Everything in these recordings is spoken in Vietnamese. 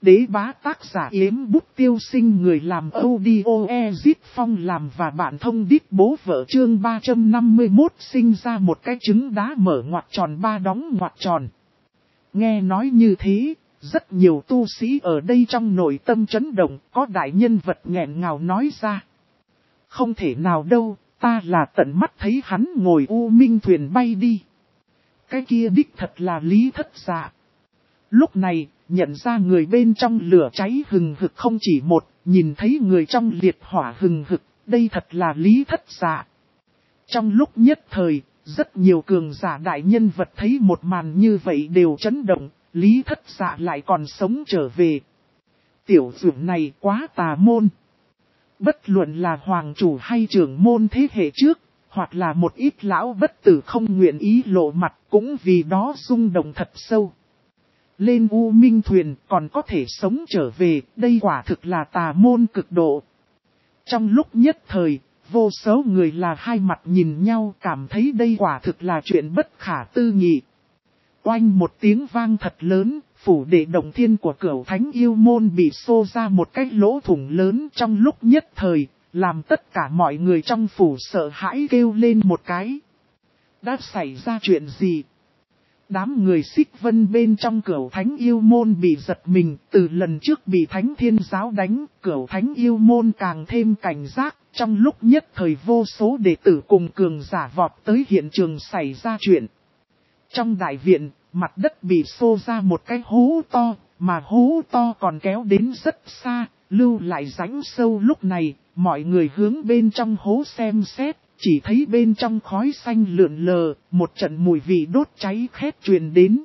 Đế bá tác giả Yếm Bút Tiêu Sinh, người làm audio Ezit Phong làm và bạn thông đít bố vợ. Chương 351 sinh ra một cái trứng đá mở ngoặc tròn ba đóng ngoặc tròn. Nghe nói như thế, rất nhiều tu sĩ ở đây trong nội tâm chấn động, có đại nhân vật nghẹn ngào nói ra. Không thể nào đâu, ta là tận mắt thấy hắn ngồi U Minh thuyền bay đi. Cái kia đích thật là Lý Thất Dạ. Lúc này, nhận ra người bên trong lửa cháy hừng hực không chỉ một, nhìn thấy người trong liệt hỏa hừng hực, đây thật là Lý Thất Dạ. Trong lúc nhất thời, rất nhiều cường giả đại nhân vật thấy một màn như vậy đều chấn động, Lý Thất Dạ lại còn sống trở về. Tiểu dưỡng này quá tà môn. Bất luận là hoàng chủ hay trưởng môn thế hệ trước, hoặc là một ít lão bất tử không nguyện ý lộ mặt, cũng vì đó rung động thật sâu. Lên U Minh thuyền còn có thể sống trở về, đây quả thực là tà môn cực độ. Trong lúc nhất thời, vô số người là hai mặt nhìn nhau, cảm thấy đây quả thực là chuyện bất khả tư nghị. Oanh một tiếng vang thật lớn, phủ đệ động thiên của Cửu Thánh Yêu Môn bị xô ra một cái lỗ thủng lớn trong lúc nhất thời, làm tất cả mọi người trong phủ sợ hãi kêu lên một cái. Đã xảy ra chuyện gì? Đám người Xích Vân bên trong Cửu Thánh Yêu Môn bị giật mình, từ lần trước bị Thánh Thiên Giáo đánh, Cửu Thánh Yêu Môn càng thêm cảnh giác, trong lúc nhất thời vô số đệ tử cùng cường giả vọt tới hiện trường xảy ra chuyện. Trong đại viện, mặt đất bị xô ra một cái hố to, mà hố to còn kéo đến rất xa, lưu lại rãnh sâu. Lúc này, mọi người hướng bên trong hố xem xét. Chỉ thấy bên trong khói xanh lượn lờ, một trận mùi vị đốt cháy khét truyền đến.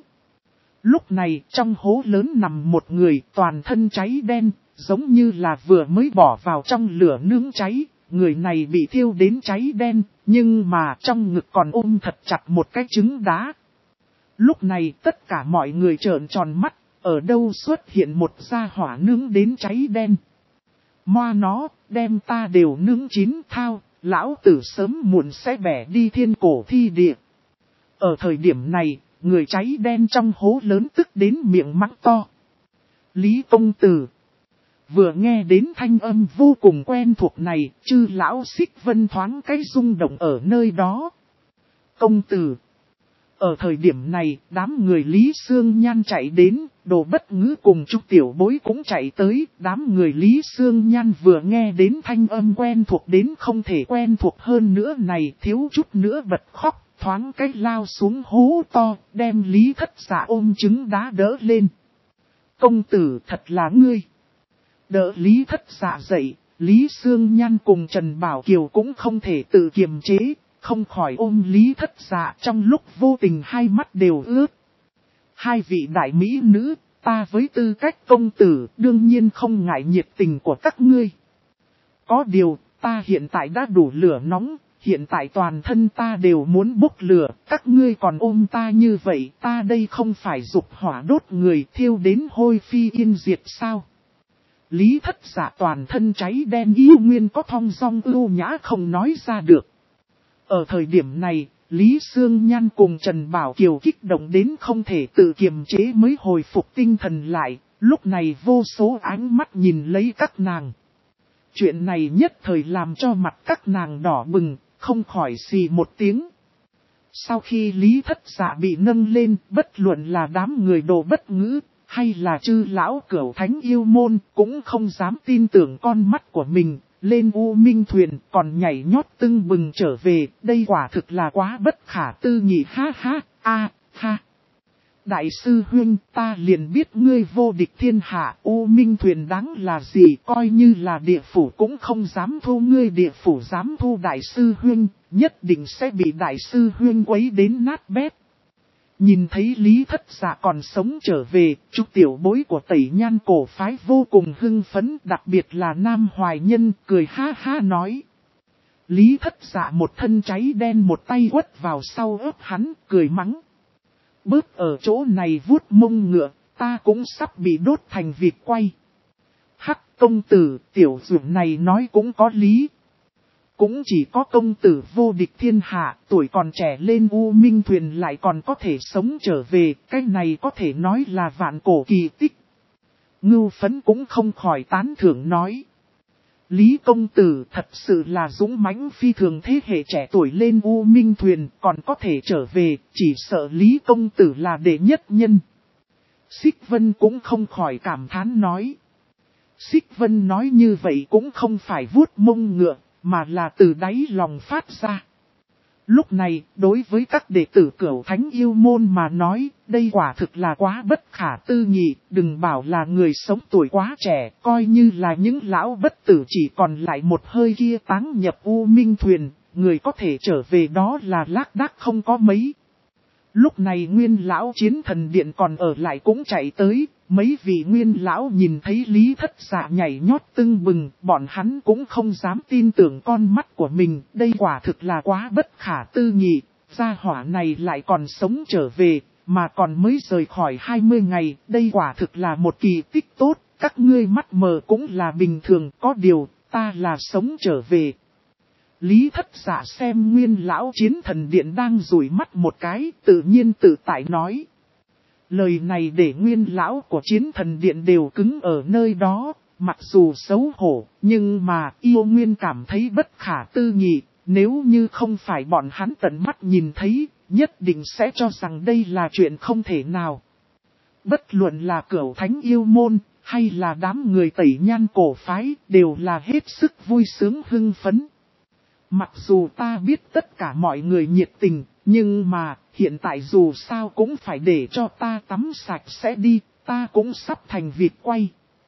Lúc này trong hố lớn nằm một người toàn thân cháy đen, giống như là vừa mới bỏ vào trong lửa nướng cháy. Người này bị thiêu đến cháy đen, nhưng mà trong ngực còn ôm thật chặt một cái trứng đá. Lúc này tất cả mọi người trợn tròn mắt, ở đâu xuất hiện một gia hỏa nướng đến cháy đen. Moa nó, đem ta đều nướng chín thao. Lão tử sớm muộn sẽ bẻ đi thiên cổ thi địa. Ở thời điểm này, người cháy đen trong hố lớn tức đến miệng mắng to. Lý công tử. Vừa nghe đến thanh âm vô cùng quen thuộc này, chư lão Xích Vân thoáng cái rung động ở nơi đó. Công tử. Ở thời điểm này, đám người Lý Sương Nhan chạy đến, Đồ Bất Ngữ cùng Trúc Tiểu Bối cũng chạy tới. Đám người Lý Sương Nhan vừa nghe đến thanh âm quen thuộc đến không thể quen thuộc hơn nữa này, thiếu chút nữa bật khóc, thoáng cái lao xuống hố to, đem Lý Thất Dạ ôm trứng đá đỡ lên. Công tử thật là ngươi. Đỡ Lý Thất Dạ dậy, Lý Sương Nhan cùng Trần Bảo Kiều cũng không thể tự kiềm chế. Không khỏi ôm Lý Thất Dạ, trong lúc vô tình hai mắt đều ướt. Hai vị đại mỹ nữ, ta với tư cách công tử đương nhiên không ngại nhiệt tình của các ngươi. Có điều, ta hiện tại đã đủ lửa nóng, hiện tại toàn thân ta đều muốn bốc lửa, các ngươi còn ôm ta như vậy, ta đây không phải dục hỏa đốt người thiêu đến hôi phi yên diệt sao? Lý Thất Dạ toàn thân cháy đen yêu nguyên có thong dong ưu nhã không nói ra được. Ở thời điểm này, Lý Sương Nhan cùng Trần Bảo Kiều kích động đến không thể tự kiềm chế mới hồi phục tinh thần lại, lúc này vô số ánh mắt nhìn lấy các nàng. Chuyện này nhất thời làm cho mặt các nàng đỏ bừng, không khỏi xì một tiếng. Sau khi Lý Thất Dạ bị nâng lên, bất luận là đám người Đồ Bất Ngữ, hay là chư lão Cửu Thánh Yêu Môn, cũng không dám tin tưởng con mắt của mình. Lên U Minh thuyền còn nhảy nhót tưng bừng trở về, đây quả thực là quá bất khả tư nghị, ha ha, ha. Đại sư huynh, ta liền biết ngươi vô địch thiên hạ, U Minh thuyền đáng là gì, coi như là địa phủ cũng không dám thu ngươi, địa phủ dám thu đại sư huynh, nhất định sẽ bị đại sư huynh quấy đến nát bét. Nhìn thấy Lý Thất Dạ còn sống trở về, Trúc Tiểu Bối của Tẩy Nhan cổ phái vô cùng hưng phấn, đặc biệt là Nam Hoài Nhân cười ha ha nói. Lý Thất Dạ một thân cháy đen một tay quất vào sau ớt hắn, cười mắng. Bước ở chỗ này vuốt mông ngựa, ta cũng sắp bị đốt thành vịt quay. Hắc công tử, tiểu dưỡng này nói cũng có lý. Cũng chỉ có công tử vô địch thiên hạ, tuổi còn trẻ lên U Minh thuyền lại còn có thể sống trở về, cái này có thể nói là vạn cổ kỳ tích. Ngưu Phấn cũng không khỏi tán thưởng nói. Lý công tử thật sự là dũng mãnh phi thường, thế hệ trẻ tuổi lên U Minh thuyền còn có thể trở về, chỉ sợ Lý công tử là đệ nhất nhân. Xích Vân cũng không khỏi cảm thán nói. Xích Vân nói như vậy cũng không phải vuốt mông ngựa, mà là từ đáy lòng phát ra. Lúc này, đối với các đệ tử Cửu Thánh Yêu Môn mà nói, đây quả thực là quá bất khả tư nghị, đừng bảo là người sống tuổi quá trẻ, coi như là những lão bất tử chỉ còn lại một hơi kia táng nhập U Minh thuyền, người có thể trở về đó là lác đác không có mấy. Lúc này Nguyên lão Chiến Thần Điện còn ở lại cũng chạy tới, mấy vị Nguyên lão nhìn thấy Lý Thất Dạ nhảy nhót tưng bừng, bọn hắn cũng không dám tin tưởng con mắt của mình, đây quả thực là quá bất khả tư nghị, gia hỏa này lại còn sống trở về, mà còn mới rời khỏi 20 ngày, đây quả thực là một kỳ tích tốt, các ngươi mắt mờ cũng là bình thường, có điều, ta là sống trở về. Lý Thất Dạ xem Nguyên lão Chiến Thần Điện đang dụi mắt một cái, tự nhiên tự tại nói. Lời này để Nguyên lão của Chiến Thần Điện đều cứng ở nơi đó, mặc dù xấu hổ, nhưng mà Yêu Nguyên cảm thấy bất khả tư nghị, nếu như không phải bọn hắn tận mắt nhìn thấy, nhất định sẽ cho rằng đây là chuyện không thể nào. Bất luận là Cửu Thánh Yêu Môn, hay là đám người Tẩy Nhan cổ phái, đều là hết sức vui sướng hưng phấn. Mặc dù ta biết tất cả mọi người nhiệt tình, nhưng mà hiện tại dù sao cũng phải để cho ta tắm sạch sẽ đi, ta cũng sắp thành vịt quay.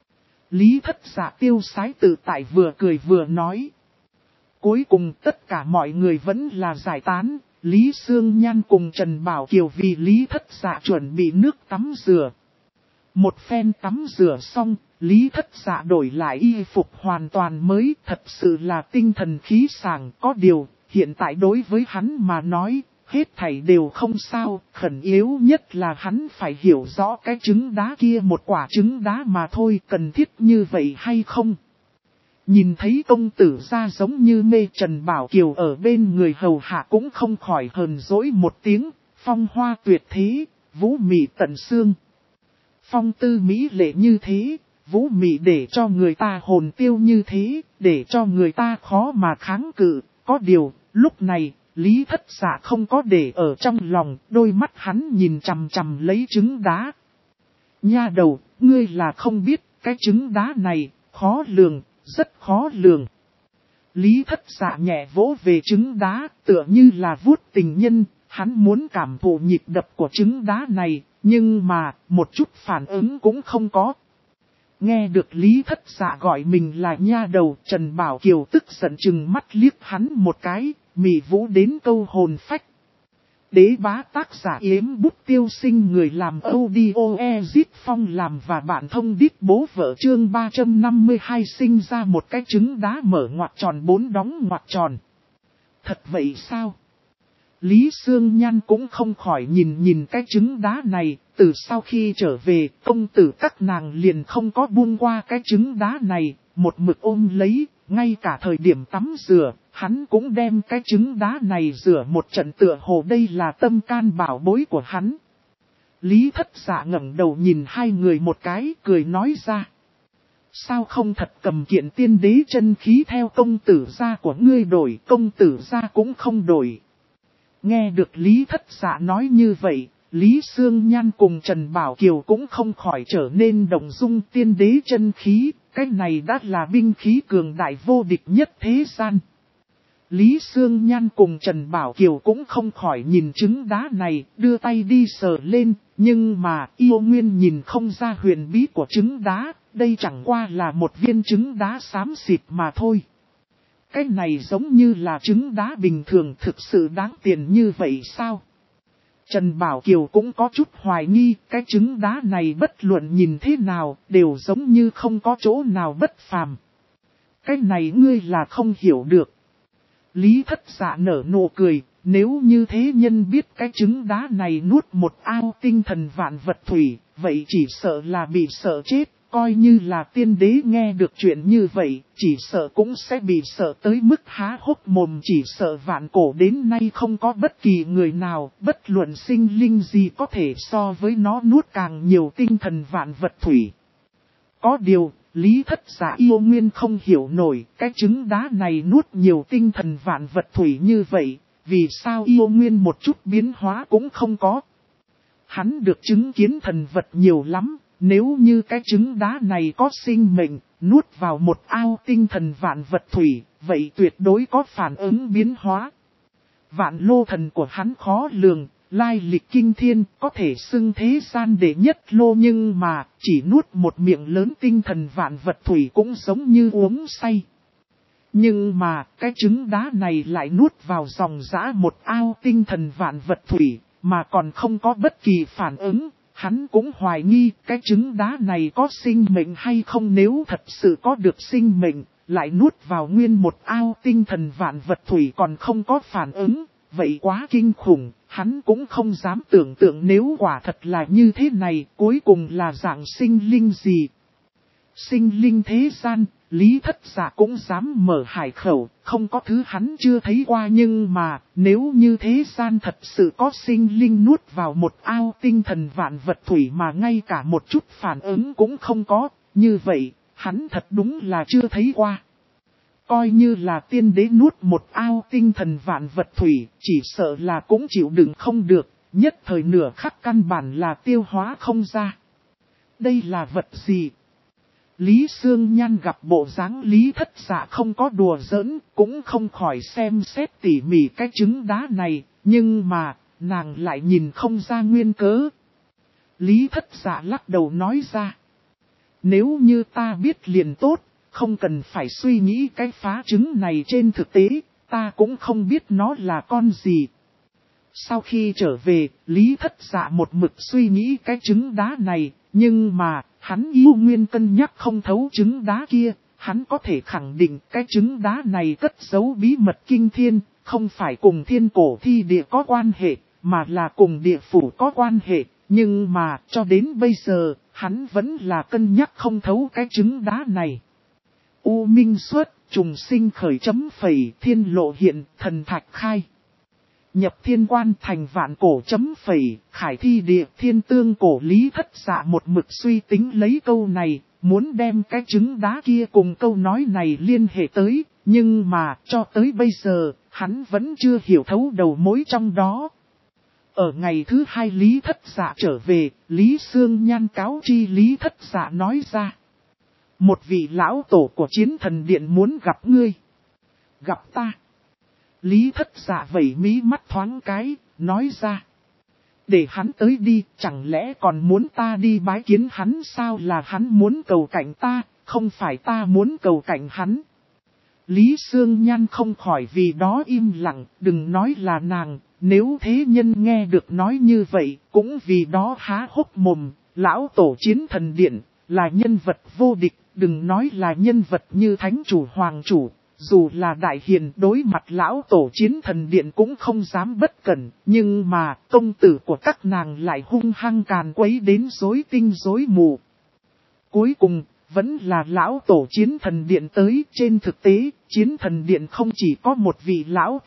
Lý Thất Dạ tiêu sái tự tại vừa cười vừa nói. Cuối cùng tất cả mọi người vẫn là giải tán, Lý Sương Nhan cùng Trần Bảo Kiều vì Lý Thất Dạ chuẩn bị nước tắm rửa. Một phen tắm rửa xong, Lý Thất Dạ đổi lại y phục hoàn toàn mới, thật sự là tinh thần khí sảng. Có điều, hiện tại đối với hắn mà nói, hết thảy đều không sao, khẩn yếu nhất là hắn phải hiểu rõ cái trứng đá kia, một quả trứng đá mà thôi, cần thiết như vậy hay không. Nhìn thấy công tử ra giống như mê, Trần Bảo Kiều ở bên người hầu hạ cũng không khỏi hờn dỗi một tiếng, phong hoa tuyệt thế, vũ mị tận xương. Phong tư mỹ lệ như thế, vũ mị để cho người ta hồn tiêu như thế, để cho người ta khó mà kháng cự. Có điều, lúc này, Lý Thất Dạ không có để ở trong lòng, đôi mắt hắn nhìn chằm chằm lấy trứng đá. Nha đầu, ngươi là không biết, cái trứng đá này, khó lường, rất khó lường. Lý Thất Dạ nhẹ vỗ về trứng đá, tựa như là vuốt tình nhân, hắn muốn cảm thụ nhịp đập của trứng đá này. Nhưng mà, một chút phản ứng cũng không có. Nghe được Lý Thất Dạ gọi mình là nha đầu, Trần Bảo Kiều tức giận chừng mắt liếc hắn một cái, mị vũ đến câu hồn phách. Đế bá tác giả Yếm Bút Tiêu Sinh, người làm audio Ezit Phong làm và bạn thông đít bố vợ, chương 352 sinh ra một cái trứng đá mở ngoặc tròn 4 đóng ngoặc tròn. Thật vậy sao? Lý Sương Nhan cũng không khỏi nhìn cái trứng đá này, từ sau khi trở về, công tử các nàng liền không có buông qua cái trứng đá này, một mực ôm lấy, ngay cả thời điểm tắm rửa, hắn cũng đem cái trứng đá này rửa một trận, tựa hồ đây là tâm can bảo bối của hắn. Lý Thất Dạ ngẩng đầu nhìn hai người một cái, cười nói ra. Sao không thật cầm kiện tiên đế chân khí theo công tử gia của ngươi đổi, công tử gia cũng không đổi. Nghe được Lý Thất Dạ nói như vậy, Lý Sương Nhan cùng Trần Bảo Kiều cũng không khỏi trở nên động dung. Tiên đế chân khí, cái này đã là binh khí cường đại vô địch nhất thế gian. Lý Sương Nhan cùng Trần Bảo Kiều cũng không khỏi nhìn trứng đá này, đưa tay đi sờ lên, nhưng mà Yêu Nguyên nhìn không ra huyền bí của trứng đá, đây chẳng qua là một viên trứng đá xám xịt mà thôi. Cái này giống như là trứng đá bình thường, thực sự đáng tiền như vậy sao? Trần Bảo Kiều cũng có chút hoài nghi, cái trứng đá này bất luận nhìn thế nào, đều giống như không có chỗ nào bất phàm. Cái này ngươi là không hiểu được. Lý Thất Dạ nở nụ cười, nếu như thế nhân biết cái trứng đá này nuốt một ao tinh thần vạn vật thủy, vậy chỉ sợ là bị sợ chết. Coi như là tiên đế nghe được chuyện như vậy, chỉ sợ cũng sẽ bị sợ tới mức há hốc mồm, chỉ sợ vạn cổ đến nay không có bất kỳ người nào, bất luận sinh linh gì có thể so với nó nuốt càng nhiều tinh thần vạn vật thủy. Có điều, Lý Thất Dạ yêu nguyên không hiểu nổi cái trứng đá này nuốt nhiều tinh thần vạn vật thủy như vậy, vì sao yêu nguyên một chút biến hóa cũng không có. Hắn được chứng kiến thần vật nhiều lắm, nếu như cái trứng đá này có sinh mệnh, nuốt vào một ao tinh thần vạn vật thủy, vậy tuyệt đối có phản ứng biến hóa. Vạn lô thần của hắn khó lường, lai lịch kinh thiên, có thể xưng thế gian đệ nhất lô, nhưng mà chỉ nuốt một miệng lớn tinh thần vạn vật thủy cũng giống như uống say. Nhưng mà cái trứng đá này lại nuốt vào dòng dã một ao tinh thần vạn vật thủy, mà còn không có bất kỳ phản ứng. Hắn cũng hoài nghi cái trứng đá này có sinh mệnh hay không, nếu thật sự có được sinh mệnh, lại nuốt vào nguyên một ao tinh thần vạn vật thủy còn không có phản ứng, vậy quá kinh khủng, hắn cũng không dám tưởng tượng nếu quả thật là như thế này, cuối cùng là dạng sinh linh gì. Sinh linh thế gian, Lý Thất Dạ cũng dám mở hải khẩu, không có thứ hắn chưa thấy qua, nhưng mà nếu như thế gian thật sự có sinh linh nuốt vào một ao tinh thần vạn vật thủy mà ngay cả một chút phản ứng cũng không có, như vậy, hắn thật đúng là chưa thấy qua. Coi như là tiên đế nuốt một ao tinh thần vạn vật thủy, chỉ sợ là cũng chịu đựng không được, nhất thời nửa khắc căn bản là tiêu hóa không ra. Đây là vật gì? Lý Sương Nhan gặp bộ dáng Lý Thất Dạ không có đùa giỡn, cũng không khỏi xem xét tỉ mỉ cái trứng đá này, nhưng mà, nàng lại nhìn không ra nguyên cớ. Lý Thất Dạ lắc đầu nói ra: nếu như ta biết liền tốt, không cần phải suy nghĩ cái phá trứng này, trên thực tế, ta cũng không biết nó là con gì. Sau khi trở về, Lý Thất Dạ một mực suy nghĩ cái trứng đá này, nhưng mà, hắn yêu nguyên cân nhắc không thấu trứng đá kia, hắn có thể khẳng định cái trứng đá này cất giấu bí mật kinh thiên, không phải cùng thiên cổ thi địa có quan hệ, mà là cùng địa phủ có quan hệ, nhưng mà cho đến bây giờ, hắn vẫn là cân nhắc không thấu cái trứng đá này. U minh xuất, trùng sinh khởi chấm phẩy, thiên lộ hiện, thần thạch khai. Nhập thiên quan thành vạn cổ chấm phẩy, khải thi địa thiên tương cổ. Lý Thất Dạ một mực suy tính lấy câu này, muốn đem cái trứng đá kia cùng câu nói này liên hệ tới, nhưng mà cho tới bây giờ, hắn vẫn chưa hiểu thấu đầu mối trong đó. Ở ngày thứ hai Lý Thất Dạ trở về, Lý Sương Nhan cáo chi Lý Thất Dạ nói ra: một vị lão tổ của Chiến Thần Điện muốn gặp ngươi. Gặp ta? Lý Thất Dạ vẩy mí mắt thoáng cái, nói ra: để hắn tới đi, chẳng lẽ còn muốn ta đi bái kiến hắn sao? Là hắn muốn cầu cạnh ta, không phải ta muốn cầu cạnh hắn. Lý Sương Nhan không khỏi vì đó im lặng, đừng nói là nàng, nếu thế nhân nghe được nói như vậy, cũng vì đó há hốc mồm. Lão tổ Chiến Thần Điện, là nhân vật vô địch, đừng nói là nhân vật như thánh chủ hoàng chủ. Dù là đại hiền đối mặt lão tổ Chiến Thần Điện cũng không dám bất cẩn, nhưng mà công tử của các nàng lại hung hăng càn quấy đến rối tinh rối mù. Cuối cùng, vẫn là lão tổ Chiến Thần Điện tới. Trên thực tế, Chiến Thần Điện không chỉ có một vị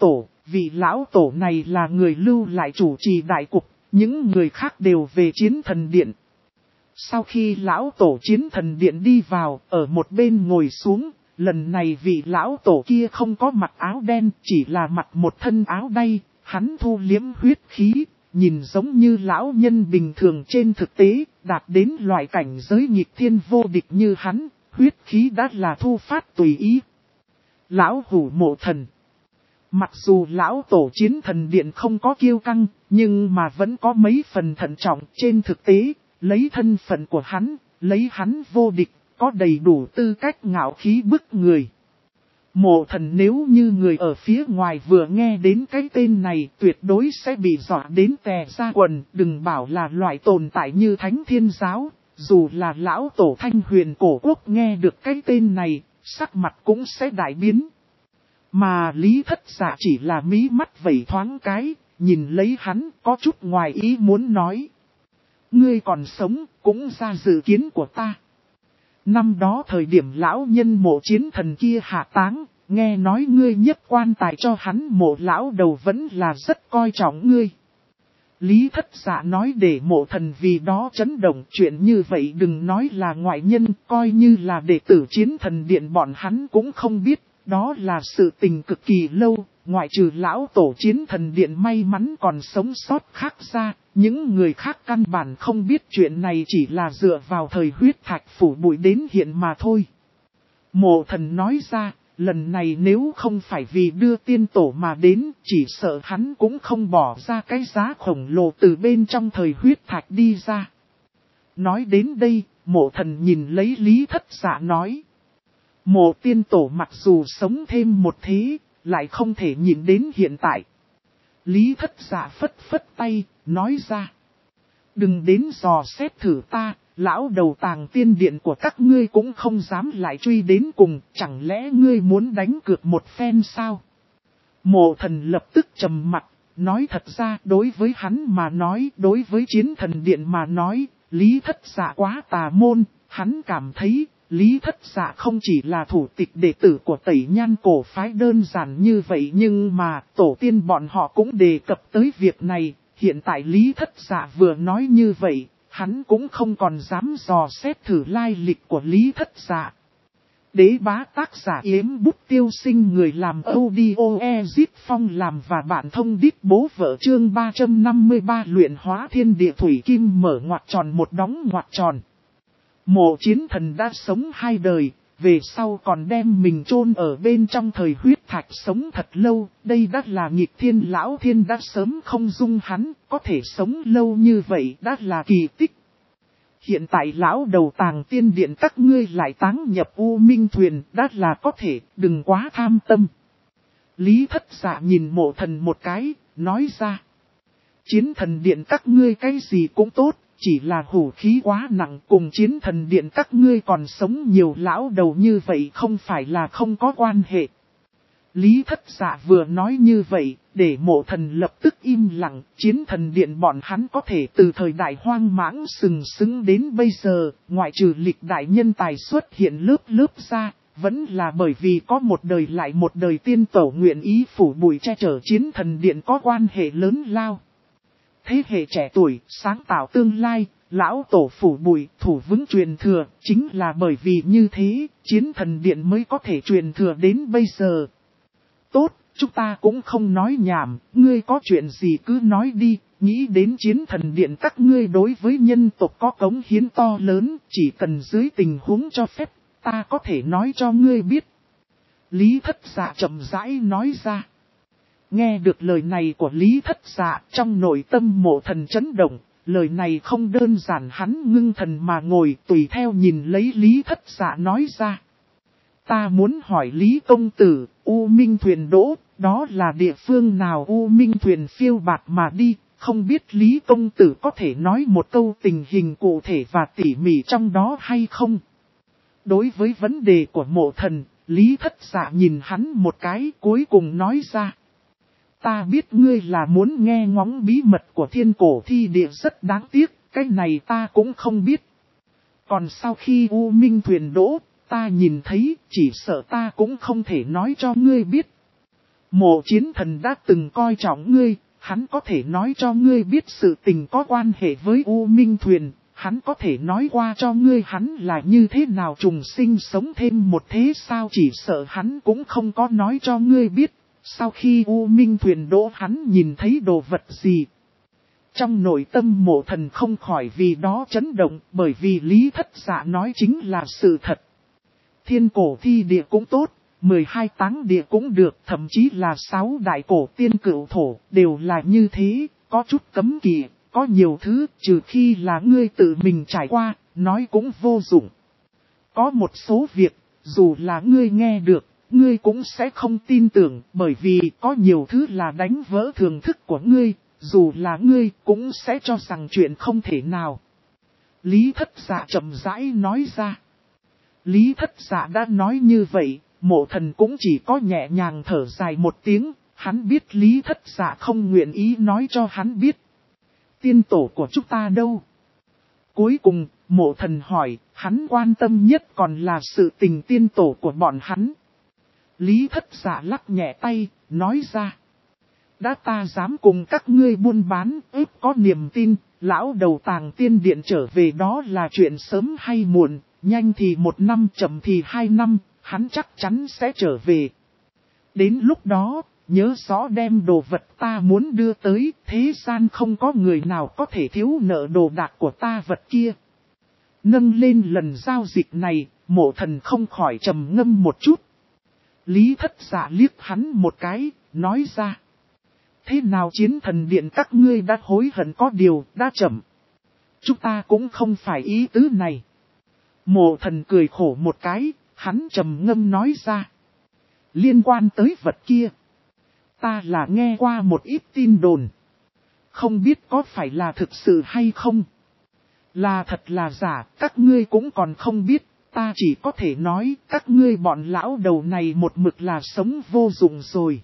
lão tổ này là người lưu lại chủ trì đại cục, những người khác đều về Chiến Thần Điện. Sau khi lão tổ Chiến Thần Điện đi vào, ở một bên ngồi xuống. Lần này vị lão tổ kia không có mặc áo đen, chỉ là mặc một thân áo đay, hắn thu liếm huyết khí, nhìn giống như lão nhân bình thường. Trên thực tế, đạt đến loại cảnh giới nghịch thiên vô địch như hắn, huyết khí đã là thu phát tùy ý. Lão Hủ Mộ Thần. Mặc dù lão tổ Chiến Thần Điện không có kiêu căng, nhưng mà vẫn có mấy phần thận trọng. Trên thực tế, lấy thân phận của hắn, lấy hắn vô địch, có đầy đủ tư cách ngạo khí bức người. Mộ Thần nếu như người ở phía ngoài vừa nghe đến cái tên này tuyệt đối sẽ bị dọa đến tè ra quần. Đừng bảo là loại tồn tại như Thánh Thiên Giáo, dù là lão tổ Thanh Huyền Cổ Quốc nghe được cái tên này, sắc mặt cũng sẽ đại biến. Mà Lý Thất Dạ chỉ là mí mắt vẩy thoáng cái, nhìn lấy hắn có chút ngoài ý muốn nói: ngươi còn sống, cũng ra dự kiến của ta. Năm đó thời điểm lão nhân Mộ Chiến Thần kia hạ táng, nghe nói ngươi nhất quan tài cho hắn Mộ lão đầu vẫn là rất coi trọng ngươi. Lý Thất Dạ nói để Mộ Thần vì đó chấn động, chuyện như vậy đừng nói là ngoại nhân, coi như là đệ tử Chiến Thần Điện bọn hắn cũng không biết, đó là sự tình cực kỳ lâu, ngoại trừ lão tổ Chiến Thần Điện may mắn còn sống sót khác ra, những người khác căn bản không biết chuyện này, chỉ là dựa vào thời huyết thạch phủ bụi đến hiện mà thôi. Mộ Thần nói ra, lần này nếu không phải vì đưa tiên tổ mà đến, chỉ sợ hắn cũng không bỏ ra cái giá khổng lồ từ bên trong thời huyết thạch đi ra. Nói đến đây, Mộ Thần nhìn lấy Lý Thất Dạ nói. Mộ tiên tổ mặc dù sống thêm một thế, lại không thể nhìn đến hiện tại. Lý Thất Dạ phất phất tay, nói ra. Đừng đến dò xét thử ta, lão đầu tàng tiên điện của các ngươi cũng không dám lại truy đến cùng, chẳng lẽ ngươi muốn đánh cược một phen sao? Mộ Thần lập tức trầm mặt, nói thật ra đối với hắn mà nói, đối với Chiến Thần Điện mà nói, Lý Thất Dạ quá tà môn, hắn cảm thấy Lý Thất Dạ không chỉ là thủ tịch đệ tử của Tẩy Nhan cổ phái đơn giản như vậy, nhưng mà tổ tiên bọn họ cũng đề cập tới việc này. Hiện tại Lý Thất Dạ vừa nói như vậy, hắn cũng không còn dám dò xét thử lai lịch của Lý Thất Dạ. Đế bá tác giả Yếm Bút Tiêu Sinh, người làm audio Phong làm và bạn thông đít bố vợ, chương 353 luyện hóa thiên địa thủy kim mở ngoặc tròn một đóng ngoặc tròn. Mộ Chiến Thần đã sống 2 đời, về sau còn đem mình chôn ở bên trong thời huyết thạch sống thật lâu, đây đã là nghịch thiên, lão thiên đã sớm không dung hắn, có thể sống lâu như vậy đã là kỳ tích. Hiện tại lão đầu tàng tiên điện các ngươi lại táng nhập U Minh Thuyền, đã là có thể, đừng quá tham tâm. Lý Thất Dạ nhìn Mộ Thần một cái, nói ra. Chiến Thần Điện các ngươi cái gì cũng tốt, chỉ là hủ khí quá nặng, cùng Chiến Thần Điện các ngươi còn sống nhiều lão đầu như vậy không phải là không có quan hệ. Lý Thất Dạ vừa nói như vậy, để Mộ Thần lập tức im lặng. Chiến Thần Điện bọn hắn có thể từ thời đại hoang mãng sừng sững đến bây giờ, ngoại trừ lịch đại nhân tài xuất hiện lớp lớp ra, vẫn là bởi vì có một đời lại một đời tiên tổ nguyện ý phủ bụi che chở Chiến Thần Điện có quan hệ lớn lao. Thế hệ trẻ tuổi, sáng tạo tương lai, lão tổ phủ bụi, thủ vững truyền thừa, chính là bởi vì như thế, Chiến Thần Điện mới có thể truyền thừa đến bây giờ. Tốt, chúng ta cũng không nói nhảm, ngươi có chuyện gì cứ nói đi, nghĩ đến Chiến Thần Điện các ngươi đối với nhân tộc có cống hiến to lớn, chỉ cần dưới tình huống cho phép, ta có thể nói cho ngươi biết. Lý Thất Dạ chậm rãi nói ra. Nghe được lời này của Lý Thất Dạ, trong nội tâm Mộ Thần chấn động, lời này không đơn giản, hắn ngưng thần mà ngồi tùy theo nhìn lấy Lý Thất Dạ nói ra. Ta muốn hỏi Lý Công Tử, U Minh Thuyền đỗ, đó là địa phương nào? U Minh Thuyền phiêu bạt mà đi, không biết Lý Công Tử có thể nói một câu tình hình cụ thể và tỉ mỉ trong đó hay không? Đối với vấn đề của Mộ Thần, Lý Thất Dạ nhìn hắn một cái cuối cùng nói ra. Ta biết ngươi là muốn nghe ngóng bí mật của thiên cổ thi địa, rất đáng tiếc, cái này ta cũng không biết. Còn sau khi U Minh Thuyền đỗ, ta nhìn thấy, chỉ sợ ta cũng không thể nói cho ngươi biết. Mộ Chiến Thần đã từng coi trọng ngươi, hắn có thể nói cho ngươi biết sự tình có quan hệ với U Minh Thuyền, hắn có thể nói qua cho ngươi hắn là như thế nào trùng sinh sống thêm một thế sao, chỉ sợ hắn cũng không có nói cho ngươi biết. Sau khi U Minh Thuyền đỗ hắn nhìn thấy đồ vật gì? Trong nội tâm Mộ Thần không khỏi vì đó chấn động, bởi vì Lý Thất Dạ nói chính là sự thật. Thiên cổ thi địa cũng tốt, 12 táng địa cũng được, thậm chí là 6 đại cổ tiên cửu thổ, đều là như thế, có chút cấm kỵ, có nhiều thứ, trừ khi là ngươi tự mình trải qua, nói cũng vô dụng. Có một số việc, dù là ngươi nghe được, ngươi cũng sẽ không tin tưởng, bởi vì có nhiều thứ là đánh vỡ thường thức của ngươi, dù là ngươi cũng sẽ cho rằng chuyện không thể nào. Lý Thất Dạ chậm rãi nói ra. Lý Thất Dạ đã nói như vậy, Mộ Thần cũng chỉ có nhẹ nhàng thở dài một tiếng, hắn biết Lý Thất Dạ không nguyện ý nói cho hắn biết. Tiên tổ của chúng ta đâu? Cuối cùng, Mộ Thần hỏi, hắn quan tâm nhất còn là sự tình tiên tổ của bọn hắn. Lý Thất Dạ lắc nhẹ tay, nói ra. Đã ta dám cùng các ngươi buôn bán, ít có niềm tin, lão đầu Tàng Tiên Điện trở về đó là chuyện sớm hay muộn, nhanh thì 1 năm chậm thì 2 năm, hắn chắc chắn sẽ trở về. Đến lúc đó, nhớ rõ đem đồ vật ta muốn đưa tới, thế gian không có người nào có thể thiếu nợ đồ đạc của ta vật kia. Nâng lên lần giao dịch này, Mộ Thần không khỏi trầm ngâm một chút. Lý Thất Dạ liếc hắn một cái, nói ra. Thế nào Chiến Thần Điện các ngươi đã hối hận có điều, đã chậm. Chúng ta cũng không phải ý tứ này. Mộ Thần cười khổ một cái, hắn trầm ngâm nói ra. Liên quan tới vật kia, ta là nghe qua một ít tin đồn. Không biết có phải là thực sự hay không. Là thật là giả, các ngươi cũng còn không biết. Ta chỉ có thể nói các ngươi bọn lão đầu này một mực là sống vô dụng rồi.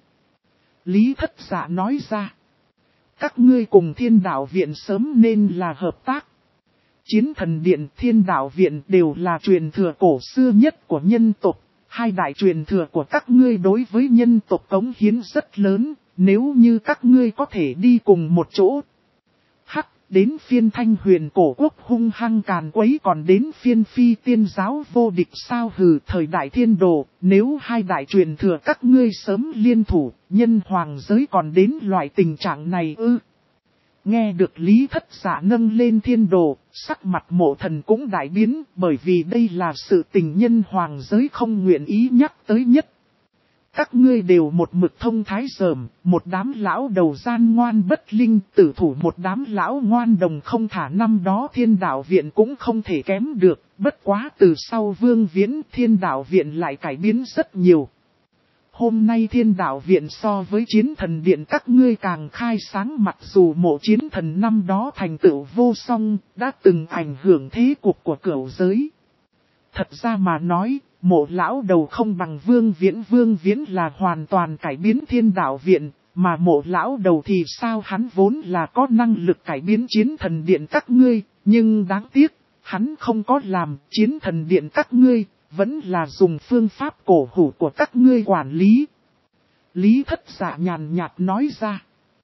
Lý Thất Dạ nói ra. Các ngươi cùng Thiên Đạo Viện sớm nên là hợp tác. Chiến Thần Điện, Thiên Đạo Viện đều là truyền thừa cổ xưa nhất của nhân tộc. Hai đại truyền thừa của các ngươi đối với nhân tộc cống hiến rất lớn, nếu như các ngươi có thể đi cùng một chỗ. Hắc, đến phiên Thanh Huyền cổ quốc hung hăng càn quấy, còn đến phiên Phi Tiên giáo vô địch sao hừ. Thời đại thiên đồ, nếu hai đại truyền thừa các ngươi sớm liên thủ, nhân hoàng giới còn đến loại tình trạng này ư. Nghe được Lý Thất Dạ nâng lên thiên đồ, sắc mặt Mộ Thần cũng đại biến, bởi vì đây là sự tình nhân hoàng giới không nguyện ý nhắc tới nhất. Các ngươi đều một mực thông thái sờm, một đám lão đầu gian ngoan bất linh, tử thủ một đám lão ngoan đồng không thả, năm đó Thiên Đạo Viện cũng không thể kém được, bất quá từ sau Vương Viễn Thiên Đạo Viện lại cải biến rất nhiều. Hôm nay Thiên Đạo Viện so với Chiến Thần Điện các ngươi càng khai sáng, mặc dù Mộ Chiến Thần năm đó thành tựu vô song, đã từng ảnh hưởng thế cục của cửu giới. Thật ra mà nói, Mộ lão đầu không bằng Vương Viễn là hoàn toàn cải biến Thiên Đạo Viện, mà Mộ lão đầu thì sao, hắn vốn là có năng lực cải biến Chiến Thần Điện các ngươi, nhưng đáng tiếc, hắn không có làm. Chiến Thần Điện các ngươi vẫn là dùng phương pháp cổ hủ của các ngươi quản lý. Lý Thất Dạ nhàn nhạt nói ra.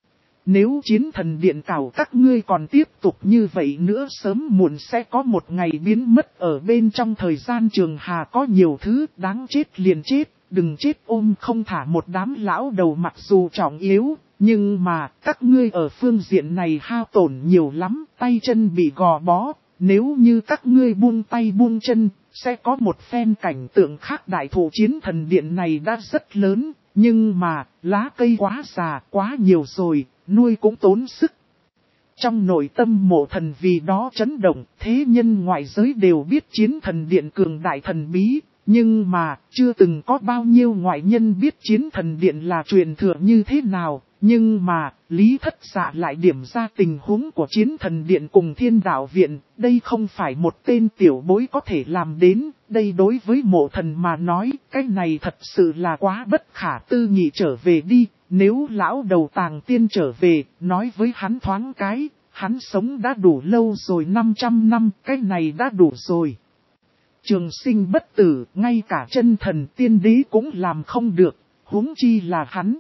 Nếu Chiến Thần Điện cảo các ngươi còn tiếp tục như vậy nữa, sớm muộn sẽ có một ngày biến mất ở bên trong thời gian trường hà. Có nhiều thứ đáng chết liền chết, đừng chết ôm không thả một đám lão đầu mặc dù trọng yếu, nhưng mà các ngươi ở phương diện này hao tổn nhiều lắm, tay chân bị gò bó. Nếu như các ngươi buông tay buông chân, sẽ có một phen cảnh tượng khác. Đại thủ Chiến Thần Điện này đã rất lớn, nhưng mà lá cây quá già quá nhiều rồi, nuôi cũng tốn sức. Trong nội tâm Mộ Thần vì đó chấn động, thế nhân ngoại giới đều biết Chiến Thần Điện cường đại thần bí, nhưng mà chưa từng có bao nhiêu ngoại nhân biết Chiến Thần Điện là truyền thừa như thế nào. Nhưng mà, Lý Thất Dạ lại điểm ra tình huống của Chiến Thần Điện cùng Thiên Đạo Viện, đây không phải một tên tiểu bối có thể làm đến, đây đối với Mộ Thần mà nói, cái này thật sự là quá bất khả tư nghị. Trở về đi, nếu lão đầu Tàng Tiên trở về, nói với hắn thoáng cái, hắn sống đã đủ lâu rồi, 500 năm, cái này đã đủ rồi. Trường sinh bất tử, ngay cả chân thần tiên đế cũng làm không được, huống chi là hắn.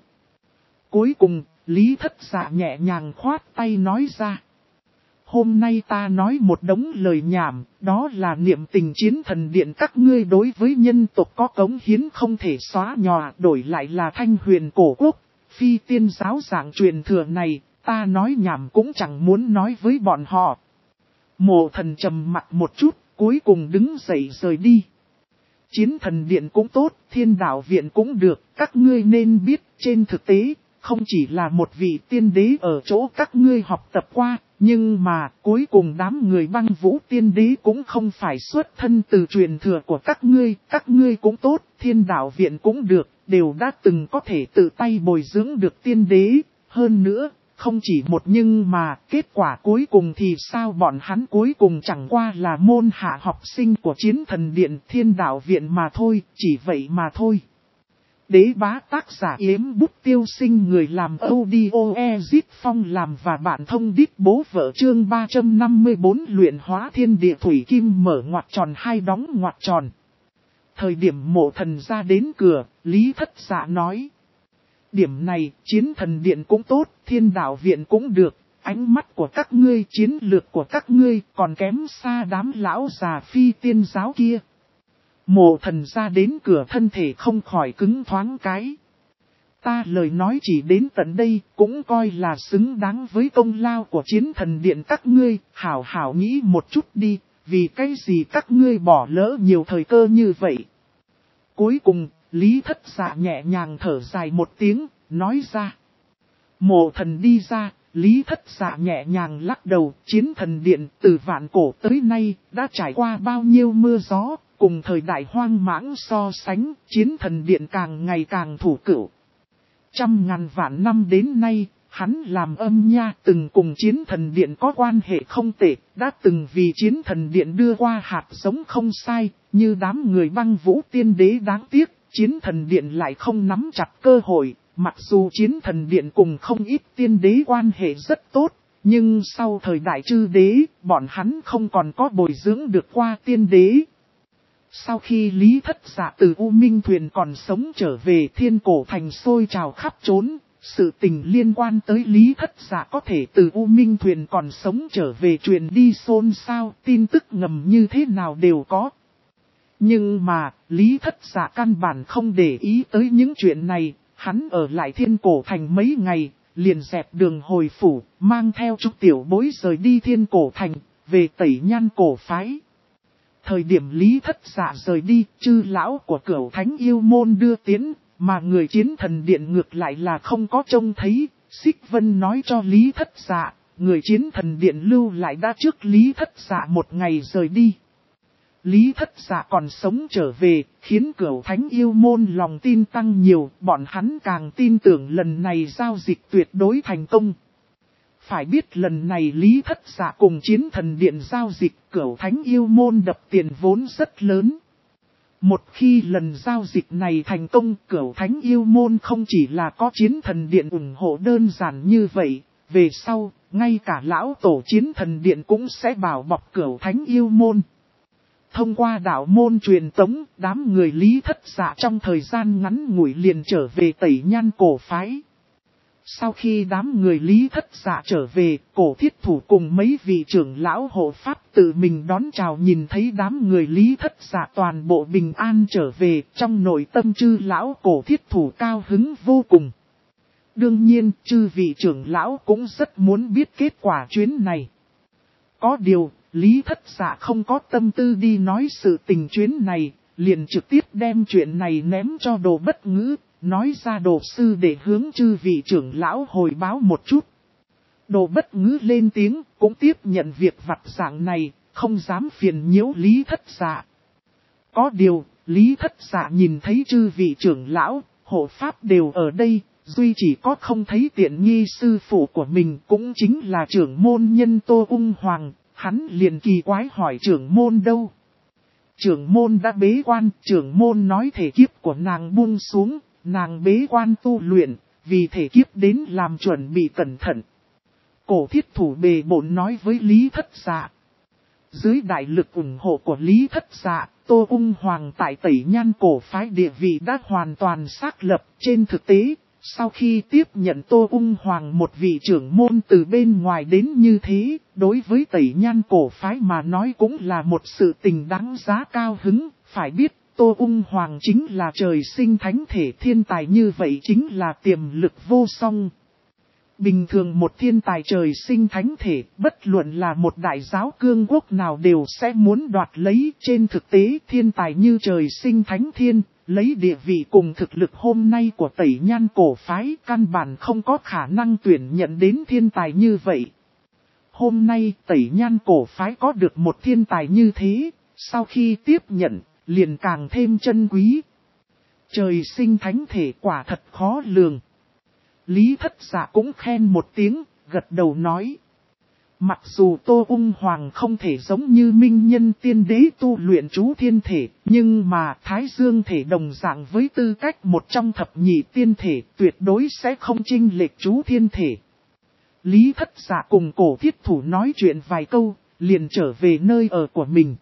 Cuối cùng, Lý Thất Dạ nhẹ nhàng khoát tay nói ra. Hôm nay ta nói một đống lời nhảm, đó là niệm tình Chiến Thần Điện các ngươi đối với nhân tộc có cống hiến không thể xóa nhòa, đổi lại là Thanh Huyền cổ quốc, Phi Tiên giáo dạng truyền thừa này, ta nói nhảm cũng chẳng muốn nói với bọn họ. Mộ Thần trầm mặt một chút, cuối cùng đứng dậy rời đi. Chiến Thần Điện cũng tốt, Thiên Đạo Viện cũng được, các ngươi nên biết trên thực tế, không chỉ là một vị tiên đế ở chỗ các ngươi học tập qua, nhưng mà cuối cùng đám người Băng Vũ tiên đế cũng không phải xuất thân từ truyền thừa của các ngươi cũng tốt, Thiên Đạo Viện cũng được, đều đã từng có thể tự tay bồi dưỡng được tiên đế. Hơn nữa, không chỉ một nhưng mà kết quả cuối cùng thì sao, bọn hắn cuối cùng chẳng qua là môn hạ học sinh của Chiến Thần Điện Thiên Đạo Viện mà thôi, chỉ vậy mà thôi. Đế bá tác giả Yếm Bút Tiêu Sinh, người làm audio Ezit Phong làm và bản thông đít bố vợ. Chương 354 luyện hóa thiên địa thủy kim mở ngoặc tròn hai đóng ngoặc tròn. Thời điểm Mộ Thần ra đến cửa, Lý Thất Dạ nói. Điểm này, chiến thần điện cũng tốt, thiên đạo viện cũng được, ánh mắt của các ngươi, chiến lược của các ngươi còn kém xa đám lão già phi tiên giáo kia. Mộ Thần ra đến cửa thân thể không khỏi cứng thoáng cái. Ta lời nói chỉ đến tận đây, cũng coi là xứng đáng với công lao của chiến thần điện các ngươi, hảo hảo nghĩ một chút đi, vì cái gì các ngươi bỏ lỡ nhiều thời cơ như vậy. Cuối cùng, Lý Thất Dạ nhẹ nhàng thở dài một tiếng, nói ra. Mộ Thần đi ra, Lý Thất Dạ nhẹ nhàng lắc đầu, chiến thần điện từ vạn cổ tới nay, đã trải qua bao nhiêu mưa gió, cùng thời đại hoang mãng so sánh, chiến thần điện càng ngày càng thủ cửu. Trăm ngàn vạn năm đến nay, hắn làm âm nha từng cùng chiến thần điện có quan hệ không tệ, đã từng vì chiến thần điện đưa qua hạt giống không sai, như đám người băng vũ tiên đế đáng tiếc, chiến thần điện lại không nắm chặt cơ hội, mặc dù chiến thần điện cùng không ít tiên đế quan hệ rất tốt, nhưng sau thời đại chư đế, bọn hắn không còn có bồi dưỡng được qua tiên đế. Sau khi Lý Thất Dạ từ U Minh Thuyền còn sống trở về Thiên Cổ Thành sôi trào khắp trốn, sự tình liên quan tới Lý Thất Dạ có thể từ U Minh Thuyền còn sống trở về truyền đi xôn xao, tin tức ngầm như thế nào đều có. Nhưng mà, Lý Thất Dạ căn bản không để ý tới những chuyện này, hắn ở lại Thiên Cổ Thành mấy ngày, liền dẹp đường hồi phủ, mang theo chút tiểu bối rời đi Thiên Cổ Thành, về Tẩy Nhan cổ phái. Thời điểm Lý Thất Dạ rời đi, chư lão của Cửu Thánh Yêu Môn đưa tiến, mà người chiến thần điện ngược lại là không có trông thấy. Xích Vân nói cho Lý Thất Dạ, người chiến thần điện lưu lại đã trước Lý Thất Dạ một ngày rời đi. Lý Thất Dạ còn sống trở về, khiến Cửu Thánh Yêu Môn lòng tin tăng nhiều, bọn hắn càng tin tưởng lần này giao dịch tuyệt đối thành công. Phải biết lần này Lý Thất Dạ cùng chiến thần điện giao dịch, Cửu Thánh Yêu Môn đập tiền vốn rất lớn. Một khi lần giao dịch này thành công, Cửu Thánh Yêu Môn không chỉ là có chiến thần điện ủng hộ đơn giản như vậy, về sau, ngay cả lão tổ chiến thần điện cũng sẽ bảo bọc Cửu Thánh Yêu Môn. Thông qua đạo môn truyền tống, đám người Lý Thất Dạ trong thời gian ngắn ngủi liền trở về Tẩy Nhan cổ phái. Sau khi đám người Lý Thất Dạ trở về, Cổ Thiết Thủ cùng mấy vị trưởng lão hộ pháp tự mình đón chào, nhìn thấy đám người Lý Thất Dạ toàn bộ bình an trở về, trong nội tâm chư lão Cổ Thiết Thủ cao hứng vô cùng. Đương nhiên, chư vị trưởng lão cũng rất muốn biết kết quả chuyến này. Có điều, Lý Thất Dạ không có tâm tư đi nói sự tình chuyến này, liền trực tiếp đem chuyện này ném cho Đồ Bất Ngữ. Nói ra Đồ sư để hướng chư vị trưởng lão hồi báo một chút. Đồ Bất Ngữ lên tiếng, cũng tiếp nhận việc vặt dạng này, không dám phiền nhiễu Lý Thất Dạ. Có điều, Lý Thất Dạ nhìn thấy chư vị trưởng lão, hộ pháp đều ở đây, duy chỉ có không thấy tiện nghi sư phụ của mình, cũng chính là trưởng môn nhân Tô Ung Hoàng, hắn liền kỳ quái hỏi trưởng môn đâu. Trưởng môn đã bế quan, trưởng môn nói thể kiếp của nàng buông xuống. Nàng bế quan tu luyện, vì thể kiếp đến làm chuẩn bị cẩn thận. Cổ Thiết Thủ bề bộn nói với Lý Thất Dạ. Dưới đại lực ủng hộ của Lý Thất Dạ, Tô Ung Hoàng tại Tẩy Nhan cổ phái địa vị đã hoàn toàn xác lập. Trên thực tế, sau khi tiếp nhận Tô Ung Hoàng một vị trưởng môn từ bên ngoài đến như thế, đối với Tẩy Nhan cổ phái mà nói cũng là một sự tình đáng giá cao hứng, phải biết. Tô Ung Hoàng chính là trời sinh thánh thể, thiên tài như vậy chính là tiềm lực vô song. Bình thường một thiên tài trời sinh thánh thể, bất luận là một đại giáo cương quốc nào đều sẽ muốn đoạt lấy. Trên thực tế thiên tài như trời sinh thánh thiên, lấy địa vị cùng thực lực hôm nay của Tẩy Nhan cổ phái, căn bản không có khả năng tuyển nhận đến thiên tài như vậy. Hôm nay Tẩy Nhan cổ phái có được một thiên tài như thế, sau khi tiếp nhận, liền càng thêm chân quý. Trời sinh thánh thể quả thật khó lường. Lý Thất Dạ cũng khen một tiếng, gật đầu nói. Mặc dù Tô Ung Hoàng không thể giống như minh nhân tiên đế tu luyện chú thiên thể, nhưng mà Thái Dương thể đồng dạng với tư cách một trong thập nhị tiên thể, tuyệt đối sẽ không chênh lệch chú thiên thể. Lý Thất Dạ cùng Cổ Thiết Thủ nói chuyện vài câu, liền trở về nơi ở của mình.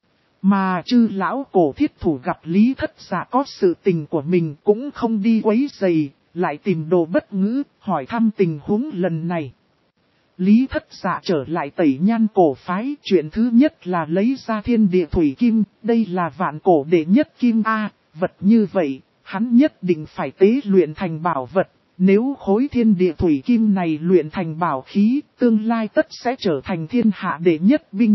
Mà chư lão Cổ Thiết Thủ gặp Lý Thất Dạ có sự tình của mình cũng không đi quấy rầy, lại tìm Đồ Bất Ngữ, hỏi thăm tình huống lần này. Lý Thất Dạ trở lại Tẩy Nhan cổ phái, chuyện thứ nhất là lấy ra thiên địa thủy kim, đây là vạn cổ đệ nhất kim A, vật như vậy, hắn nhất định phải tế luyện thành bảo vật, nếu khối thiên địa thủy kim này luyện thành bảo khí, tương lai tất sẽ trở thành thiên hạ đệ nhất binh.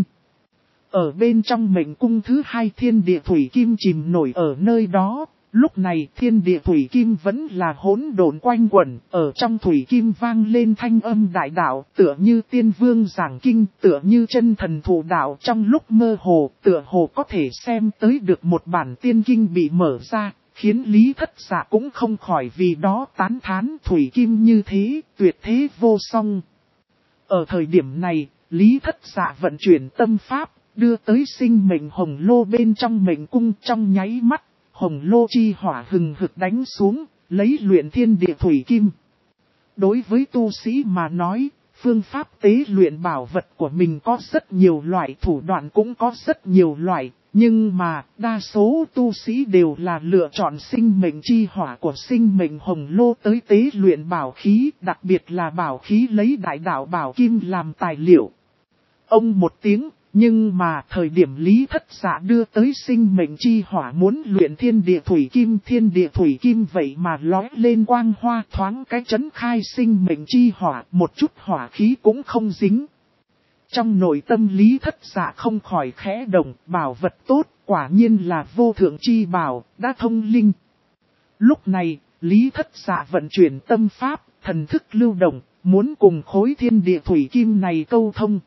Ở bên trong mệnh cung thứ hai thiên địa thủy kim chìm nổi ở nơi đó. Lúc này thiên địa thủy kim vẫn là hỗn độn quanh quẩn, ở trong thủy kim vang lên thanh âm đại đạo, tựa như tiên vương giảng kinh, tựa như chân thần thủ đạo trong lúc mơ hồ, tựa hồ có thể xem tới được một bản tiên kinh bị mở ra, khiến Lý Thất Dạ cũng không khỏi vì đó tán thán thủy kim như thế, tuyệt thế vô song. Ở thời điểm này, Lý Thất Dạ vận chuyển tâm pháp, đưa tới sinh mệnh hồng lô bên trong mệnh cung trong nháy mắt. Hồng lô chi hỏa hừng hực đánh xuống, lấy luyện thiên địa thủy kim. Đối với tu sĩ mà nói, phương pháp tế luyện bảo vật của mình có rất nhiều loại, thủ đoạn cũng có rất nhiều loại, nhưng mà đa số tu sĩ đều là lựa chọn sinh mệnh chi hỏa của sinh mệnh hồng lô tới tế luyện bảo khí, đặc biệt là bảo khí lấy đại đạo bảo kim làm tài liệu. Ông một tiếng. Nhưng mà thời điểm Lý Thất Dạ đưa tới sinh mệnh chi hỏa muốn luyện thiên địa thủy kim vậy mà lói lên quang hoa thoáng cái chấn khai sinh mệnh chi hỏa, một chút hỏa khí cũng không dính. Trong nội tâm Lý Thất Dạ không khỏi khẽ động, bảo vật tốt, quả nhiên là vô thượng chi bảo, đã thông linh. Lúc này, Lý Thất Dạ vận chuyển tâm pháp, thần thức lưu động, muốn cùng khối thiên địa thủy kim này câu thông.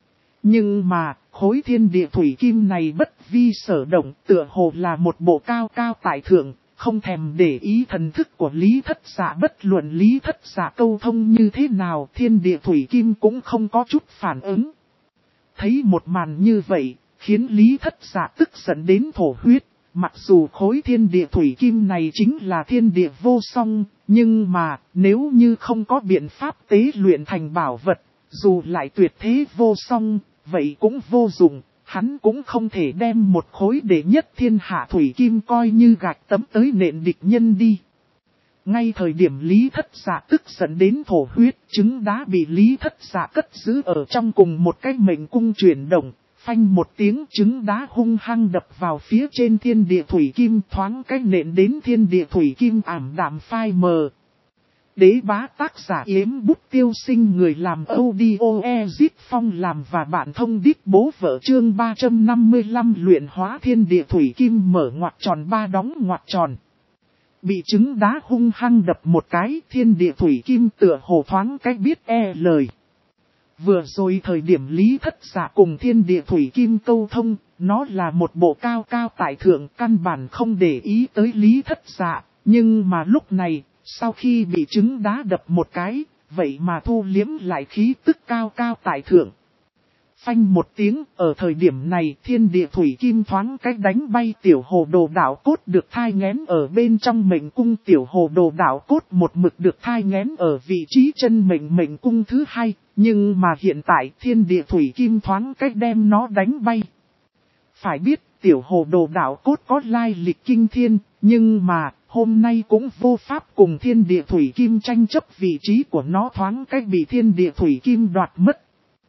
Nhưng mà, khối thiên địa thủy kim này bất vi sở động, tựa hồ là một bộ cao cao tại thượng, không thèm để ý thần thức của Lý Thất Dạ, bất luận Lý Thất Dạ câu thông như thế nào, thiên địa thủy kim cũng không có chút phản ứng. Thấy một màn như vậy, khiến Lý Thất Dạ tức giận đến thổ huyết, mặc dù khối thiên địa thủy kim này chính là thiên địa vô song, nhưng mà, nếu như không có biện pháp tế luyện thành bảo vật, dù lại tuyệt thế vô song, vậy cũng vô dụng, hắn cũng không thể đem một khối đệ nhất thiên hạ thủy kim coi như gạch tấm tới nện địch nhân đi. Ngay thời điểm Lý Thất Dạ tức giận đến thổ huyết, trứng đá bị Lý Thất Dạ cất giữ ở trong cùng một cái mệnh cung chuyển động, phanh một tiếng trứng đá hung hăng đập vào phía trên thiên địa thủy kim, thoáng cái nện đến thiên địa thủy kim ảm đạm phai mờ. Đế bá tác giả Yếm Bút Tiêu Sinh, người làm audio Ezit Phong làm và bạn thông đít bố vợ, chương 355 luyện hóa thiên địa thủy kim mở ngoặc tròn ba đóng ngoặc tròn. Bị trứng đá hung hăng đập một cái, thiên địa thủy kim tựa hồ thoáng cách biết lời. Vừa rồi thời điểm Lý Thất Dạ cùng thiên địa thủy kim câu thông, nó là một bộ cao cao tại thượng, căn bản không để ý tới Lý Thất Dạ, nhưng mà lúc này, sau khi bị trứng đá đập một cái, vậy mà thu liếm lại khí tức cao cao tại thượng. Phanh một tiếng, ở thời điểm này thiên địa thủy kim thoáng cách đánh bay tiểu hồ đồ đạo cốt được thai nghén ở bên trong mệnh cung. Tiểu hồ đồ đạo cốt một mực được thai nghén ở vị trí chân mệnh cung thứ hai, nhưng mà hiện tại thiên địa thủy kim thoáng cách đem nó đánh bay. Phải biết tiểu hồ đồ đạo cốt có lai lịch kinh thiên, nhưng mà hôm nay cũng vô pháp cùng thiên địa thủy kim tranh chấp, vị trí của nó thoáng cách bị thiên địa thủy kim đoạt mất.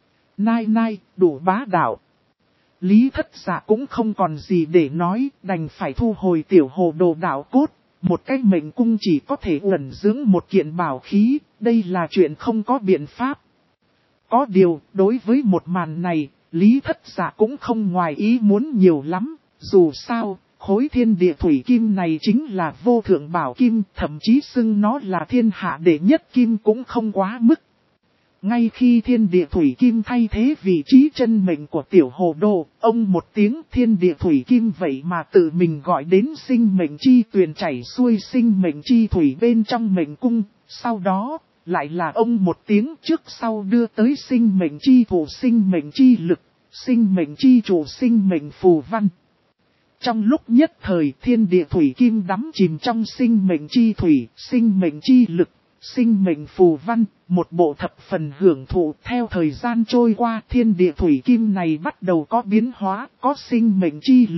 Nai, đủ bá đạo. Lý Thất Dạ cũng không còn gì để nói, đành phải thu hồi tiểu hồ đồ đạo cốt. Một cái mệnh cung chỉ có thể ẩn dưỡng một kiện bảo khí, đây là chuyện không có biện pháp. Có điều, đối với một màn này, Lý Thất Dạ cũng không ngoài ý muốn nhiều lắm, dù sao, khối thiên địa thủy kim này chính là vô thượng bảo kim, thậm chí xưng nó là thiên hạ đệ nhất kim cũng không quá mức. Ngay khi thiên địa thủy kim thay thế vị trí chân mệnh của tiểu hồ đồ, ông một tiếng thiên địa thủy kim vậy mà tự mình gọi đến sinh mệnh chi tuyền chảy xuôi sinh mệnh chi thủy bên trong mệnh cung, sau đó lại là ông một tiếng trước sau đưa tới sinh mệnh chi thủ sinh mệnh chi lực, sinh mệnh chi chủ sinh mệnh phù văn. Trong lúc nhất thời thiên địa thủy kim đắm chìm trong sinh mệnh chi thủy, sinh mệnh chi lực, sinh mệnh phù văn, một bộ thập phần hưởng thụ. Theo thời gian trôi qua thiên địa thủy kim này bắt đầu có biến hóa, có sinh mệnh chi lực,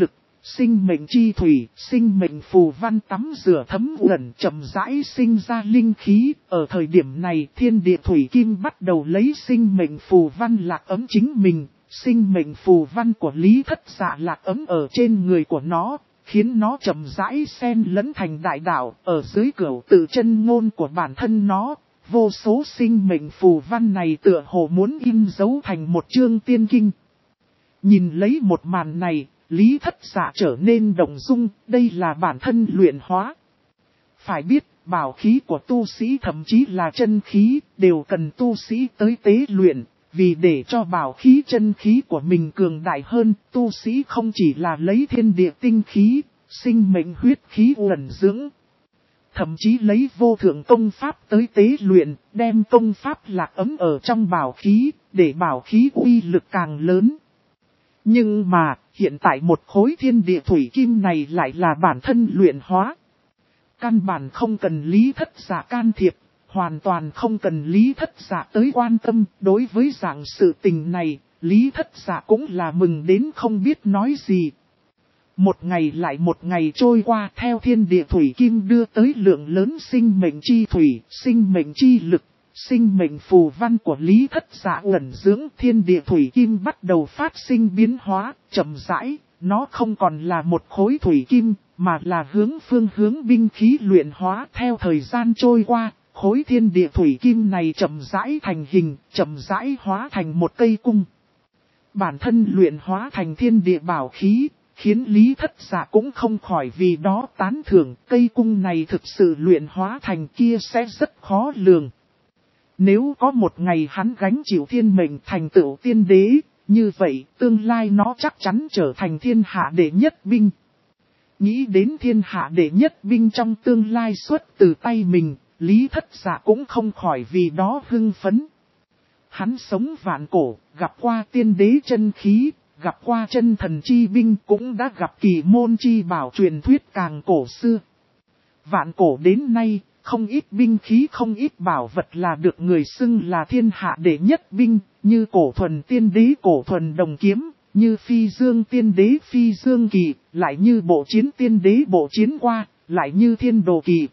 sinh mệnh chi thủy, sinh mệnh phù văn tắm rửa thấm uẩn chậm rãi sinh ra linh khí. Ở thời điểm này thiên địa thủy kim bắt đầu lấy sinh mệnh phù văn lạc ấm chính mình. Sinh mệnh phù văn của Lý Thất Dạ lạc ấm ở trên người của nó, khiến nó chậm rãi xen lẫn thành đại đạo. Ở dưới cửu tự chân ngôn của bản thân nó, vô số sinh mệnh phù văn này tựa hồ muốn in dấu thành một chương tiên kinh. Nhìn lấy một màn này, Lý Thất Dạ trở nên động dung, đây là bản thân luyện hóa. Phải biết, bảo khí của tu sĩ thậm chí là chân khí, đều cần tu sĩ tới tế luyện. Vì để cho bảo khí chân khí của mình cường đại hơn, tu sĩ không chỉ là lấy thiên địa tinh khí, sinh mệnh huyết khí uẩn dưỡng. Thậm chí lấy vô thượng công pháp tới tế luyện, đem công pháp lạc ấm ở trong bảo khí, để bảo khí uy lực càng lớn. Nhưng mà, hiện tại một khối thiên địa thủy kim này lại là bản thân luyện hóa. Căn bản không cần Lý Thất Dạ can thiệp, hoàn toàn không cần Lý Thất Dạ tới quan tâm. Đối với dạng sự tình này, Lý Thất Dạ cũng là mừng đến không biết nói gì. Một ngày lại một ngày trôi qua, theo thiên địa thủy kim đưa tới lượng lớn sinh mệnh chi thủy, sinh mệnh chi lực, sinh mệnh phù văn của Lý Thất Dạ ẩn dưỡng, thiên địa thủy kim bắt đầu phát sinh biến hóa, chậm rãi, nó không còn là một khối thủy kim, mà là phương hướng binh khí luyện hóa. Theo thời gian trôi qua, khối thiên địa thủy kim này chậm rãi thành hình, chậm rãi hóa thành một cây cung. Bản thân luyện hóa thành thiên địa bảo khí, khiến Lý Thất Dạ cũng không khỏi vì đó tán thưởng. Cây cung này thực sự luyện hóa thành kia sẽ rất khó lường. Nếu có một ngày hắn gánh chịu thiên mệnh thành tựu tiên đế, như vậy tương lai nó chắc chắn trở thành thiên hạ đệ nhất binh. Nghĩ đến thiên hạ đệ nhất binh trong tương lai xuất từ tay mình, Lý Thất Dạ cũng không khỏi vì đó hưng phấn. Hắn sống vạn cổ, gặp qua tiên đế chân khí, gặp qua chân thần chi binh, cũng đã gặp kỳ môn chi bảo truyền thuyết càng cổ xưa. Vạn cổ đến nay, không ít binh khí không ít bảo vật là được người xưng là thiên hạ đệ nhất binh, như cổ thuần tiên đế cổ thuần đồng kiếm, như phi dương tiên đế phi dương kỳ, lại như bộ chiến tiên đế bộ chiến qua, lại như thiên đồ kỳ.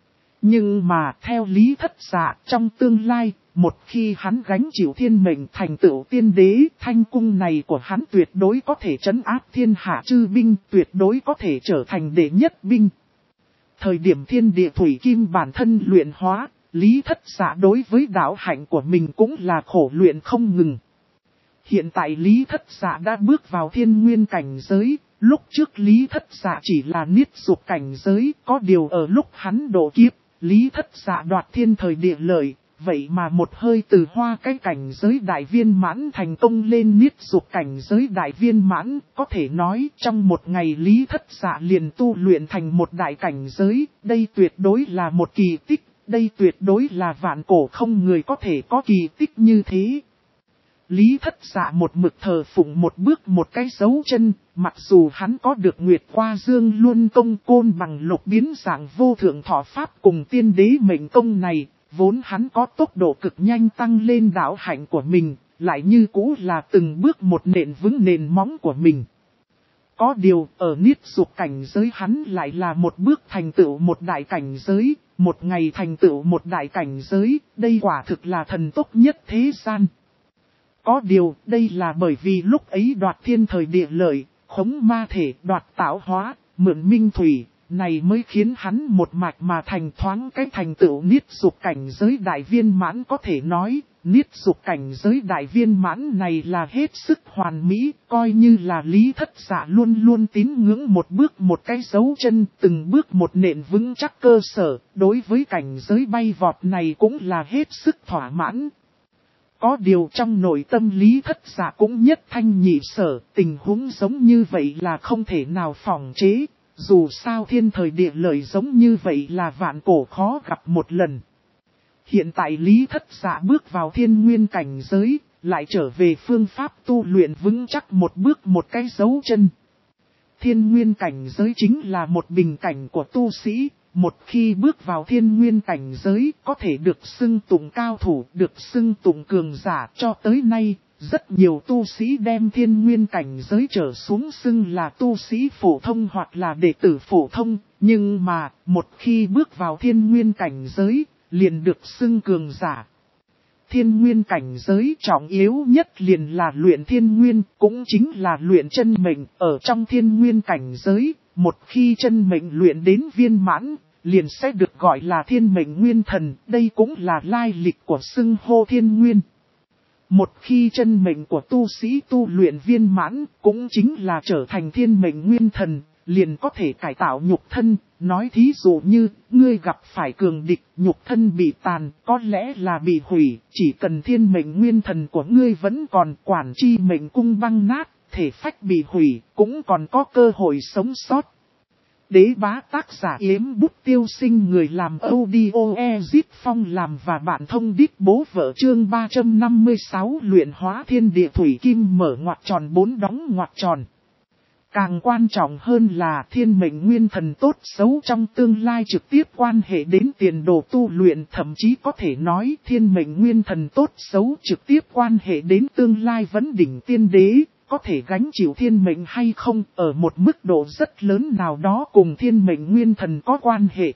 Nhưng mà theo Lý Thất Dạ, trong tương lai, một khi hắn gánh chịu thiên mệnh thành tựu tiên đế, thanh cung này của hắn tuyệt đối có thể trấn áp thiên hạ chư binh, tuyệt đối có thể trở thành đệ nhất binh. Thời điểm thiên địa thủy kim bản thân luyện hóa, Lý Thất Dạ đối với đạo hạnh của mình cũng là khổ luyện không ngừng. Hiện tại Lý Thất Dạ đã bước vào thiên nguyên cảnh giới, lúc trước Lý Thất Dạ chỉ là niết dục cảnh giới, có điều ở lúc hắn độ kiếp, Lý Thất Dạ đoạt thiên thời địa lợi, vậy mà một hơi từ hoa cái cảnh giới đại viên mãn thành công lên niết dục cảnh giới đại viên mãn, có thể nói trong một ngày Lý Thất Dạ liền tu luyện thành một đại cảnh giới, đây tuyệt đối là một kỳ tích, đây tuyệt đối là vạn cổ không người có thể có kỳ tích như thế. Lý Thất Dạ một mực thờ phụng một bước một cái dấu chân, mặc dù hắn có được Nguyệt Qua Dương Luân Công Côn Bằng Lục biến dạng vô thượng thọ pháp cùng tiên đế mệnh công này, vốn hắn có tốc độ cực nhanh tăng lên đạo hạnh của mình, lại như cũ là từng bước một nền vững nền móng của mình. Có điều ở niết dục cảnh giới hắn lại là một bước thành tựu một đại cảnh giới, một ngày thành tựu một đại cảnh giới, đây quả thực là thần tốc nhất thế gian. Có điều, đây là bởi vì lúc ấy đoạt thiên thời địa lợi, khống ma thể, đoạt tạo hóa, mượn minh thủy, này mới khiến hắn một mạch mà thành thoáng cái thành tựu niết dục cảnh giới đại viên mãn. Có thể nói, niết dục cảnh giới đại viên mãn này là hết sức hoàn mỹ, coi như là Lý Thất Dạ luôn luôn tín ngưỡng một bước một cái dấu chân, từng bước một nền vững chắc cơ sở, đối với cảnh giới bay vọt này cũng là hết sức thỏa mãn. Có điều trong nội tâm Lý Thất Dạ cũng nhất thanh nhị sở, tình huống giống như vậy là không thể nào phỏng chế, dù sao thiên thời địa lợi giống như vậy là vạn cổ khó gặp một lần. Hiện tại Lý Thất Dạ bước vào thiên nguyên cảnh giới, lại trở về phương pháp tu luyện vững chắc một bước một cái dấu chân. Thiên nguyên cảnh giới chính là một bình cảnh của tu sĩ. Một khi bước vào thiên nguyên cảnh giới, có thể được xưng tụng cao thủ, được xưng tụng cường giả. Cho tới nay, rất nhiều tu sĩ đem thiên nguyên cảnh giới trở xuống xưng là tu sĩ phổ thông hoặc là đệ tử phổ thông, nhưng mà một khi bước vào thiên nguyên cảnh giới, liền được xưng cường giả. Thiên nguyên cảnh giới trọng yếu nhất liền là luyện thiên nguyên, cũng chính là luyện chân mệnh. Ở trong thiên nguyên cảnh giới, một khi chân mệnh luyện đến viên mãn, liền sẽ được gọi là thiên mệnh nguyên thần. Đây cũng là lai lịch của xưng hô thiên nguyên. Một khi chân mệnh của tu sĩ tu luyện viên mãn, cũng chính là trở thành thiên mệnh nguyên thần, liền có thể cải tạo nhục thân. Nói thí dụ như, ngươi gặp phải cường địch, nhục thân bị tàn, có lẽ là bị hủy, chỉ cần thiên mệnh nguyên thần của ngươi vẫn còn, quản chi mệnh cung băng nát, thể phách bị hủy, cũng còn có cơ hội sống sót. Đế bá tác giả Yếm Bút Tiêu Sinh, người làm audio Ezit Phong làm và bạn thông đít bố vợ, chương 356 luyện hóa thiên địa thủy kim mở ngoặc tròn 4 đóng ngoặc tròn. Càng quan trọng hơn là thiên mệnh nguyên thần tốt xấu trong tương lai trực tiếp quan hệ đến tiền đồ tu luyện, thậm chí có thể nói thiên mệnh nguyên thần tốt xấu trực tiếp quan hệ đến tương lai vấn đỉnh tiên đế, có thể gánh chịu thiên mệnh hay không ở một mức độ rất lớn nào đó cùng thiên mệnh nguyên thần có quan hệ.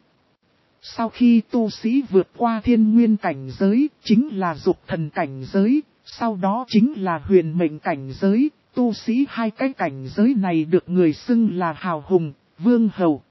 Sau khi tu sĩ vượt qua thiên nguyên cảnh giới, chính là dục thần cảnh giới, sau đó chính là huyền mệnh cảnh giới. Tu sĩ hai cái cảnh giới này được người xưng là hào hùng, vương hầu.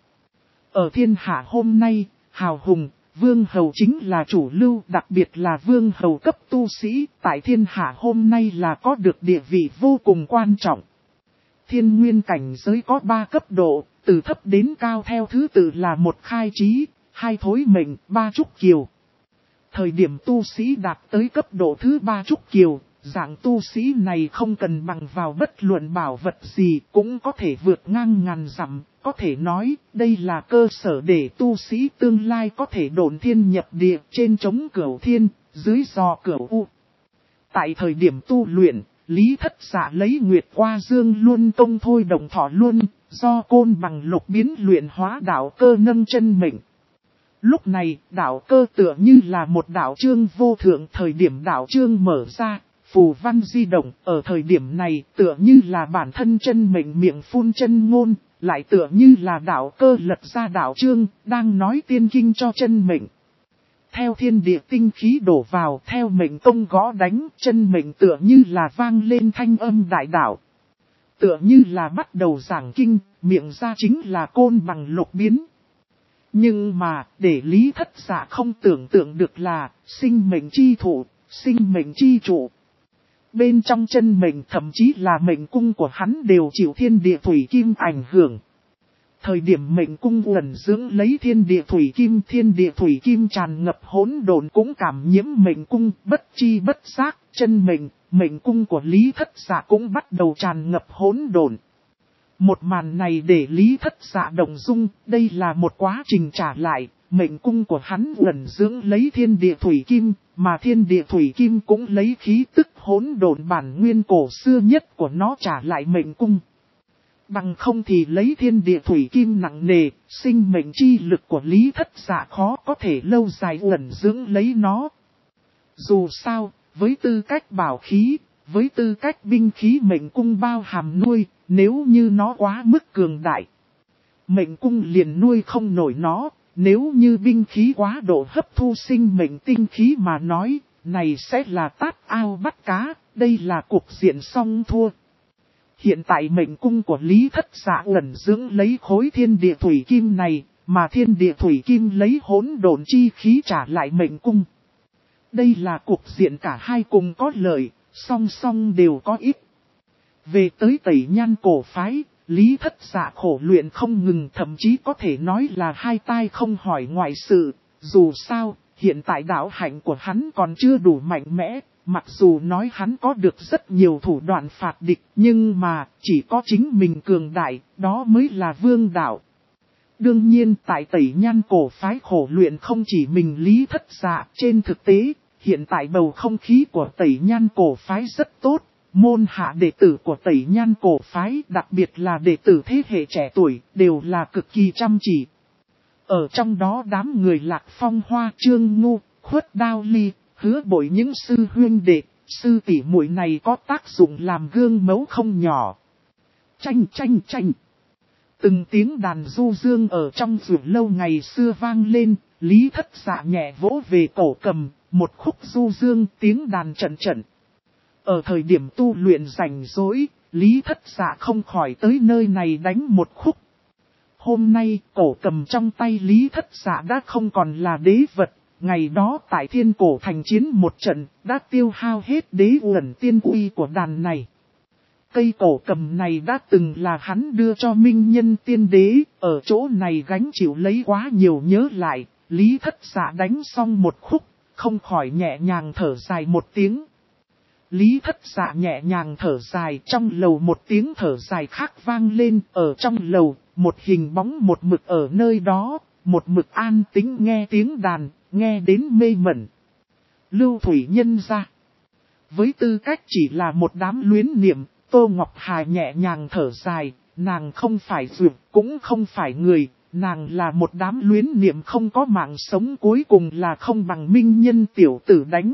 Ở thiên hạ hôm nay, hào hùng, vương hầu chính là chủ lưu, đặc biệt là vương hầu cấp tu sĩ, tại thiên hạ hôm nay là có được địa vị vô cùng quan trọng. Thiên nguyên cảnh giới có 3 cấp độ, từ thấp đến cao theo thứ tự là 1 khai trí, 2 thối mệnh, 3 trúc kiều. Thời điểm tu sĩ đạt tới cấp độ thứ 3 trúc kiều, dạng tu sĩ này không cần bằng vào bất luận bảo vật gì cũng có thể vượt ngang ngàn dặm, có thể nói đây là cơ sở để tu sĩ tương lai có thể độn thiên nhập địa, trên chống cửu thiên, dưới giò cửu u. Tại thời điểm tu luyện, Lý Thất Dạ lấy Nguyệt Qua Dương Luân công thôi đồng thọ luân, do côn bằng lục biến luyện hóa đạo cơ nâng chân mệnh. Lúc này, đạo cơ tựa như là một đạo chương vô thượng, thời điểm đạo chương mở ra, phù văn di động, ở thời điểm này tựa như là bản thân chân mệnh miệng phun chân ngôn, lại tựa như là đạo cơ lật ra đạo chương, đang nói tiên kinh cho chân mệnh. Theo thiên địa tinh khí đổ vào, theo mệnh công gõ đánh, chân mệnh tựa như là vang lên thanh âm đại đạo. Tựa như là bắt đầu giảng kinh, miệng ra chính là côn bằng lục biến. Nhưng mà, để Lý Thất Dạ không tưởng tượng được là, sinh mệnh chi thủ, sinh mệnh chi trụ. Bên trong chân mệnh thậm chí là mệnh cung của hắn đều chịu thiên địa thủy kim ảnh hưởng. Thời điểm mệnh cung ẩn dưỡng lấy thiên địa thủy kim tràn ngập hỗn độn cũng cảm nhiễm mệnh cung, bất chi bất giác, chân mệnh cung của Lý Thất Dạ cũng bắt đầu tràn ngập hỗn độn. Một màn này để Lý Thất Dạ động dung, đây là một quá trình trả lại, mệnh cung của hắn ẩn dưỡng lấy thiên địa thủy kim, mà thiên địa thủy kim cũng lấy khí tức hỗn độn bản nguyên cổ xưa nhất của nó trả lại mệnh cung. Bằng không thì lấy thiên địa thủy kim nặng nề, sinh mệnh chi lực của Lý Thất Dạ khó có thể lâu dài ẩn dưỡng lấy nó. Dù sao, với tư cách bảo khí, với tư cách binh khí mệnh cung bao hàm nuôi, nếu như nó quá mức cường đại, mệnh cung liền nuôi không nổi nó. Nếu như binh khí quá độ hấp thu sinh mệnh tinh khí mà nói, này sẽ là tát ao bắt cá, đây là cục diện song thua. Hiện tại mệnh cung của Lý Thất Dạ ẩn dưỡng lấy khối thiên địa thủy kim này, mà thiên địa thủy kim lấy hỗn độn chi khí trả lại mệnh cung. Đây là cục diện cả hai cùng có lợi, song song đều có ít. Về tới Tẩy Nhan cổ phái, Lý Thất Dạ khổ luyện không ngừng, thậm chí có thể nói là hai tai không hỏi ngoại sự. Dù sao, hiện tại đạo hạnh của hắn còn chưa đủ mạnh mẽ, mặc dù nói hắn có được rất nhiều thủ đoạn phạt địch, nhưng mà chỉ có chính mình cường đại, đó mới là vương đạo. Đương nhiên tại Tẩy Nhan cổ phái khổ luyện không chỉ mình Lý Thất Dạ, trên thực tế, hiện tại bầu không khí của Tẩy Nhan cổ phái rất tốt. Môn hạ đệ tử của Tẩy Nhan cổ phái, đặc biệt là đệ tử thế hệ trẻ tuổi, đều là cực kỳ chăm chỉ. Ở trong đó đám người Lạc Phong Hoa, Trương Ngu, Khuất Đao Ly, Hứa Bội những sư huynh đệ, sư tỷ muội này có tác dụng làm gương mẫu không nhỏ. Chanh chanh chanh. Từng tiếng đàn du dương ở trong rượu lâu ngày xưa vang lên, Lý Thất Dạ nhẹ vỗ về cổ cầm, một khúc du dương tiếng đàn trận trận. Ở thời điểm tu luyện rảnh rỗi, Lý Thất Dạ không khỏi tới nơi này đánh một khúc. Hôm nay, cổ cầm trong tay Lý Thất Dạ đã không còn là đế vật, ngày đó tại Thiên Cổ Thành chiến một trận, đã tiêu hao hết đế uẩn tiên uy của đàn này. Cây cổ cầm này đã từng là hắn đưa cho Minh Nhân Tiên Đế, ở chỗ này gánh chịu lấy quá nhiều nhớ lại, Lý Thất Dạ đánh xong một khúc, không khỏi nhẹ nhàng thở dài một tiếng. Lý Thất Dạ nhẹ nhàng thở dài, trong lầu một tiếng thở dài khác vang lên, ở trong lầu, một hình bóng một mực ở nơi đó, một mực an tĩnh nghe tiếng đàn, nghe đến mê mẩn. Lưu Thủy Nhân ra. Với tư cách chỉ là một đám luyến niệm, Tô Ngọc Hà nhẹ nhàng thở dài, nàng không phải dược, cũng không phải người, nàng là một đám luyến niệm không có mạng sống, cuối cùng là không bằng Minh Nhân tiểu tử đánh.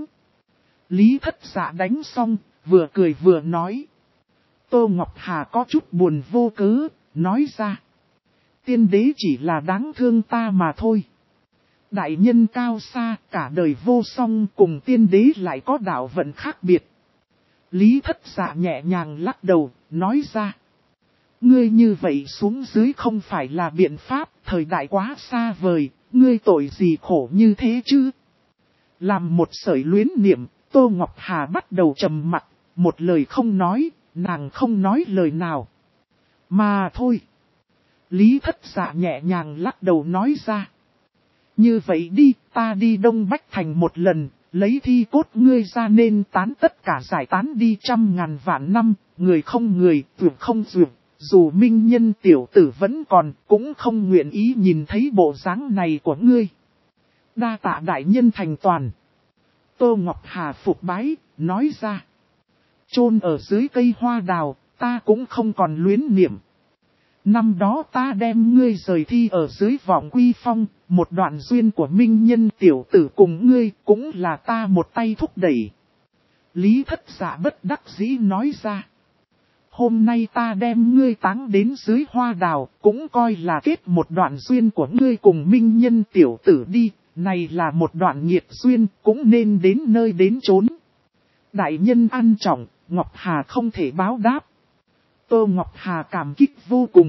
Lý Thất Dạ đánh xong, vừa cười vừa nói. Tô Ngọc Hà có chút buồn vô cớ, nói ra. Tiên đế chỉ là đáng thương ta mà thôi. Đại nhân cao xa, cả đời vô song, cùng tiên đế lại có đạo vận khác biệt. Lý Thất Dạ nhẹ nhàng lắc đầu, nói ra. Ngươi như vậy xuống dưới không phải là biện pháp, thời đại quá xa vời, ngươi tội gì khổ như thế chứ? Làm một sợi luyến niệm, Tô Ngọc Hà bắt đầu trầm mặc, một lời không nói, nàng không nói lời nào. Mà thôi. Lý Thất Dạ nhẹ nhàng lắc đầu nói ra. Như vậy đi, ta đi Đông Bách Thành một lần, lấy thi cốt ngươi ra nên tán tất cả giải tán đi 100.000 vạn năm, người không người, tuyệt không tuyệt. Dù Minh Nhân tiểu tử vẫn còn, cũng không nguyện ý nhìn thấy bộ dáng này của ngươi. Đa tạ đại nhân thành toàn. Tô Ngọc Hà phục bái, nói ra. Chôn ở dưới cây hoa đào, ta cũng không còn luyến niệm. Năm đó ta đem ngươi rời thi ở dưới vọng quy phong, một đoạn duyên của Minh Nhân tiểu tử cùng ngươi cũng là ta một tay thúc đẩy. Lý Thất Dạ bất đắc dĩ nói ra. Hôm nay ta đem ngươi táng đến dưới hoa đào, cũng coi là kết một đoạn duyên của ngươi cùng Minh Nhân tiểu tử đi, này là một đoạn nghiệt duyên, cũng nên đến nơi đến chốn. Đại nhân ăn trọng, Ngọc Hà không thể báo đáp. Tô Ngọc Hà cảm kích vô cùng.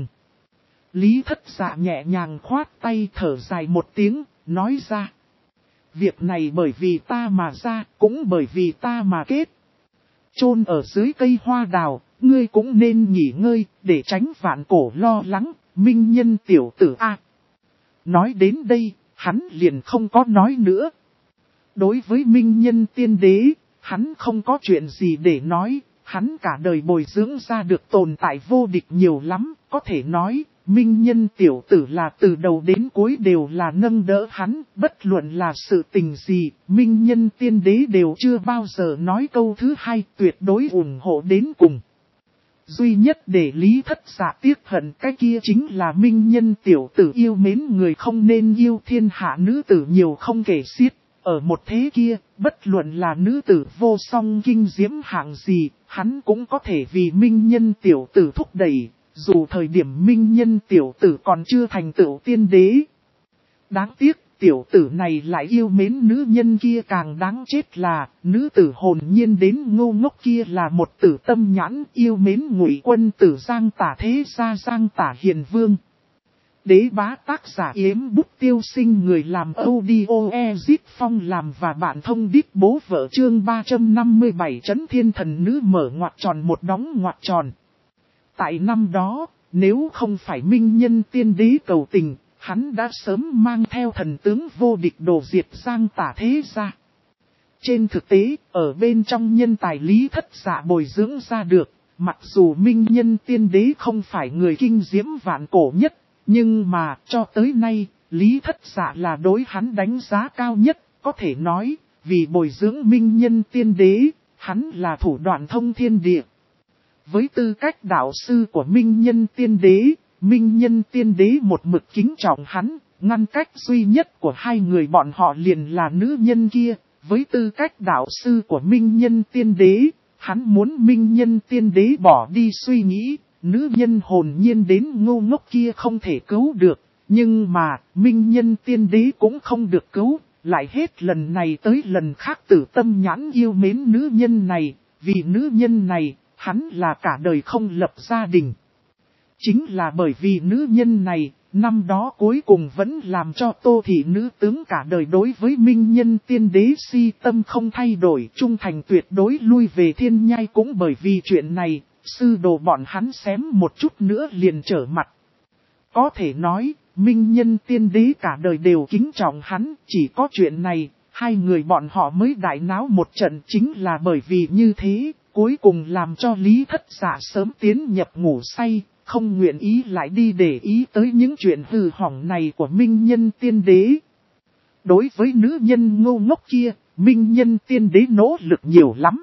Lý Thất Dạ nhẹ nhàng khoát tay thở dài một tiếng, nói ra. Việc này bởi vì ta mà ra, cũng bởi vì ta mà kết. Chôn ở dưới cây hoa đào, ngươi cũng nên nghỉ ngơi, để tránh vạn cổ lo lắng, Minh Nhân tiểu tử a. Nói đến đây, hắn liền không có nói nữa. Đối với Minh Nhân tiên đế, hắn không có chuyện gì để nói, hắn cả đời bồi dưỡng ra được tồn tại vô địch nhiều lắm, có thể nói, Minh Nhân tiểu tử là từ đầu đến cuối đều là nâng đỡ hắn, bất luận là sự tình gì, Minh Nhân tiên đế đều chưa bao giờ nói câu thứ hai, tuyệt đối ủng hộ đến cùng. Duy nhất để Lý Thất Dạ tiếc hận cái kia chính là Minh Nhân tiểu tử yêu mến người không nên yêu thiên hạ nữ tử nhiều không kể xiết. Ở một thế kia, bất luận là nữ tử vô song kinh diễm hạng gì, hắn cũng có thể vì Minh Nhân tiểu tử thúc đẩy, dù thời điểm Minh Nhân tiểu tử còn chưa thành tựu tiên đế. Đáng tiếc, tiểu tử này lại yêu mến nữ nhân kia, càng đáng chết là, nữ tử hồn nhiên đến ngô ngốc kia là một tử tâm nhãn yêu mến Ngụy Quân tử Giang Tả thế gia Giang Tả Hiền Vương. Đế bá tác giả Yếm Bút Tiêu Sinh, người làm audio Ezit Phong làm và bạn thông đít bố vợ, chương 357 Trấn Thiên Thần Nữ mở ngoặc tròn một đóng ngoặc tròn. Tại năm đó, nếu không phải Minh Nhân tiên đế cầu tình, hắn đã sớm mang theo thần tướng vô địch đổ diệt Giang Tả thế gia. Trên thực tế, ở bên trong nhân tài Lý Thất Dạ bồi dưỡng ra được, mặc dù Minh Nhân tiên đế không phải người kinh diễm vạn cổ nhất, nhưng mà cho tới nay, Lý Thất Dạ là đối hắn đánh giá cao nhất, có thể nói, vì bồi dưỡng Minh Nhân tiên đế, hắn là thủ đoạn thông thiên địa. Với tư cách đạo sư của Minh Nhân tiên đế một mực kính trọng hắn, ngăn cách duy nhất của hai người bọn họ liền là nữ nhân kia, với tư cách đạo sư của Minh Nhân Tiên Đế, hắn muốn Minh Nhân Tiên Đế bỏ đi suy nghĩ, nữ nhân hồn nhiên đến ngu ngốc kia không thể cứu được, nhưng mà Minh Nhân Tiên Đế cũng không được cứu, lại hết lần này tới lần khác tử tâm nhãn yêu mến nữ nhân này, vì nữ nhân này, hắn là cả đời không lập gia đình. Chính là bởi vì nữ nhân này, năm đó cuối cùng vẫn làm cho Tô thị nữ tướng cả đời đối với Minh Nhân Tiên Đế si tâm không thay đổi, trung thành tuyệt đối lui về thiên nhai cũng bởi vì chuyện này, sư đồ bọn hắn xém một chút nữa liền trở mặt. Có thể nói, Minh Nhân Tiên Đế cả đời đều kính trọng hắn, chỉ có chuyện này, hai người bọn họ mới đại náo một trận, chính là bởi vì như thế, cuối cùng làm cho Lý Thất Dạ sớm tiến nhập ngủ say, không nguyện ý lại đi để ý tới những chuyện hư hỏng này của Minh Nhân Tiên Đế. Đối với nữ nhân ngu ngốc kia, Minh Nhân Tiên Đế nỗ lực nhiều lắm.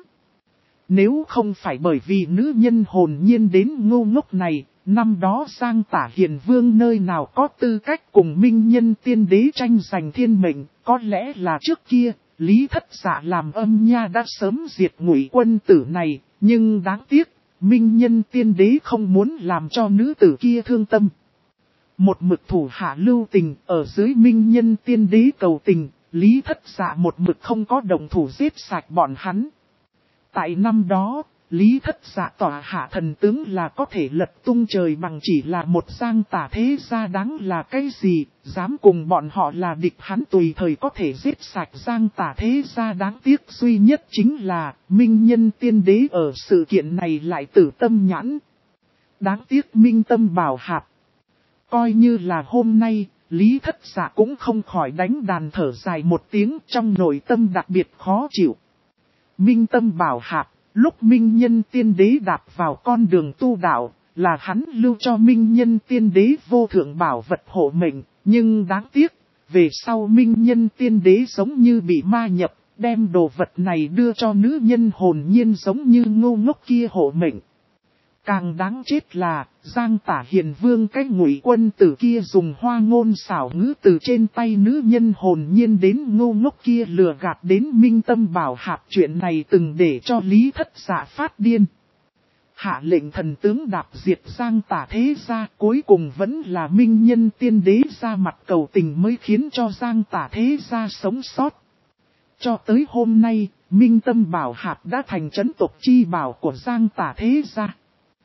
Nếu không phải bởi vì nữ nhân hồn nhiên đến ngu ngốc này, năm đó Giang Tả Hiền Vương nơi nào có tư cách cùng Minh Nhân Tiên Đế tranh giành thiên mệnh, có lẽ là trước kia, Lý Thất Dạ làm âm nha đã sớm diệt Ngụy quân tử này, nhưng đáng tiếc, Minh Nhân Tiên Đế không muốn làm cho nữ tử kia thương tâm. Một mực thủ hạ lưu tình ở dưới Minh Nhân Tiên Đế cầu tình, Lý Thất Dạ một mực không có động thủ giết sạch bọn hắn. Tại năm đó, Lý Thất Dạ tỏa hạ thần tướng là có thể lật tung trời bằng chỉ là một Giang Tả thế gia đáng là cái gì, dám cùng bọn họ là địch, hắn tùy thời có thể giết sạch Giang Tả thế gia. Đáng tiếc duy nhất chính là Minh Nhân Tiên Đế ở sự kiện này lại tử tâm nhãn. Đáng tiếc Minh Tâm Bảo Hạp. Coi như là hôm nay, Lý Thất Dạ cũng không khỏi đánh đàn thở dài một tiếng, trong nội tâm đặc biệt khó chịu. Minh Tâm Bảo Hạp, lúc Minh Nhân Tiên Đế đạp vào con đường tu đạo, là hắn lưu cho Minh Nhân Tiên Đế vô thượng bảo vật hộ mệnh, nhưng đáng tiếc, về sau Minh Nhân Tiên Đế giống như bị ma nhập, đem đồ vật này đưa cho nữ nhân hồn nhiên giống như ngu ngốc kia hộ mệnh. Càng đáng chết là, Giang Tả Hiền Vương cái Ngụy quân tử kia dùng hoa ngôn xảo ngữ từ trên tay nữ nhân hồn nhiên đến ngu ngốc kia lừa gạt đến Minh Tâm Bảo Hạp, chuyện này từng để cho Lý Thất Dạ phát điên. Hạ lệnh thần tướng đạp diệt Giang Tả thế gia, cuối cùng vẫn là Minh Nhân Tiên Đế ra mặt cầu tình mới khiến cho Giang Tả thế gia sống sót. Cho tới hôm nay, Minh Tâm Bảo Hạp đã thành trấn tộc chi bảo của Giang Tả thế gia.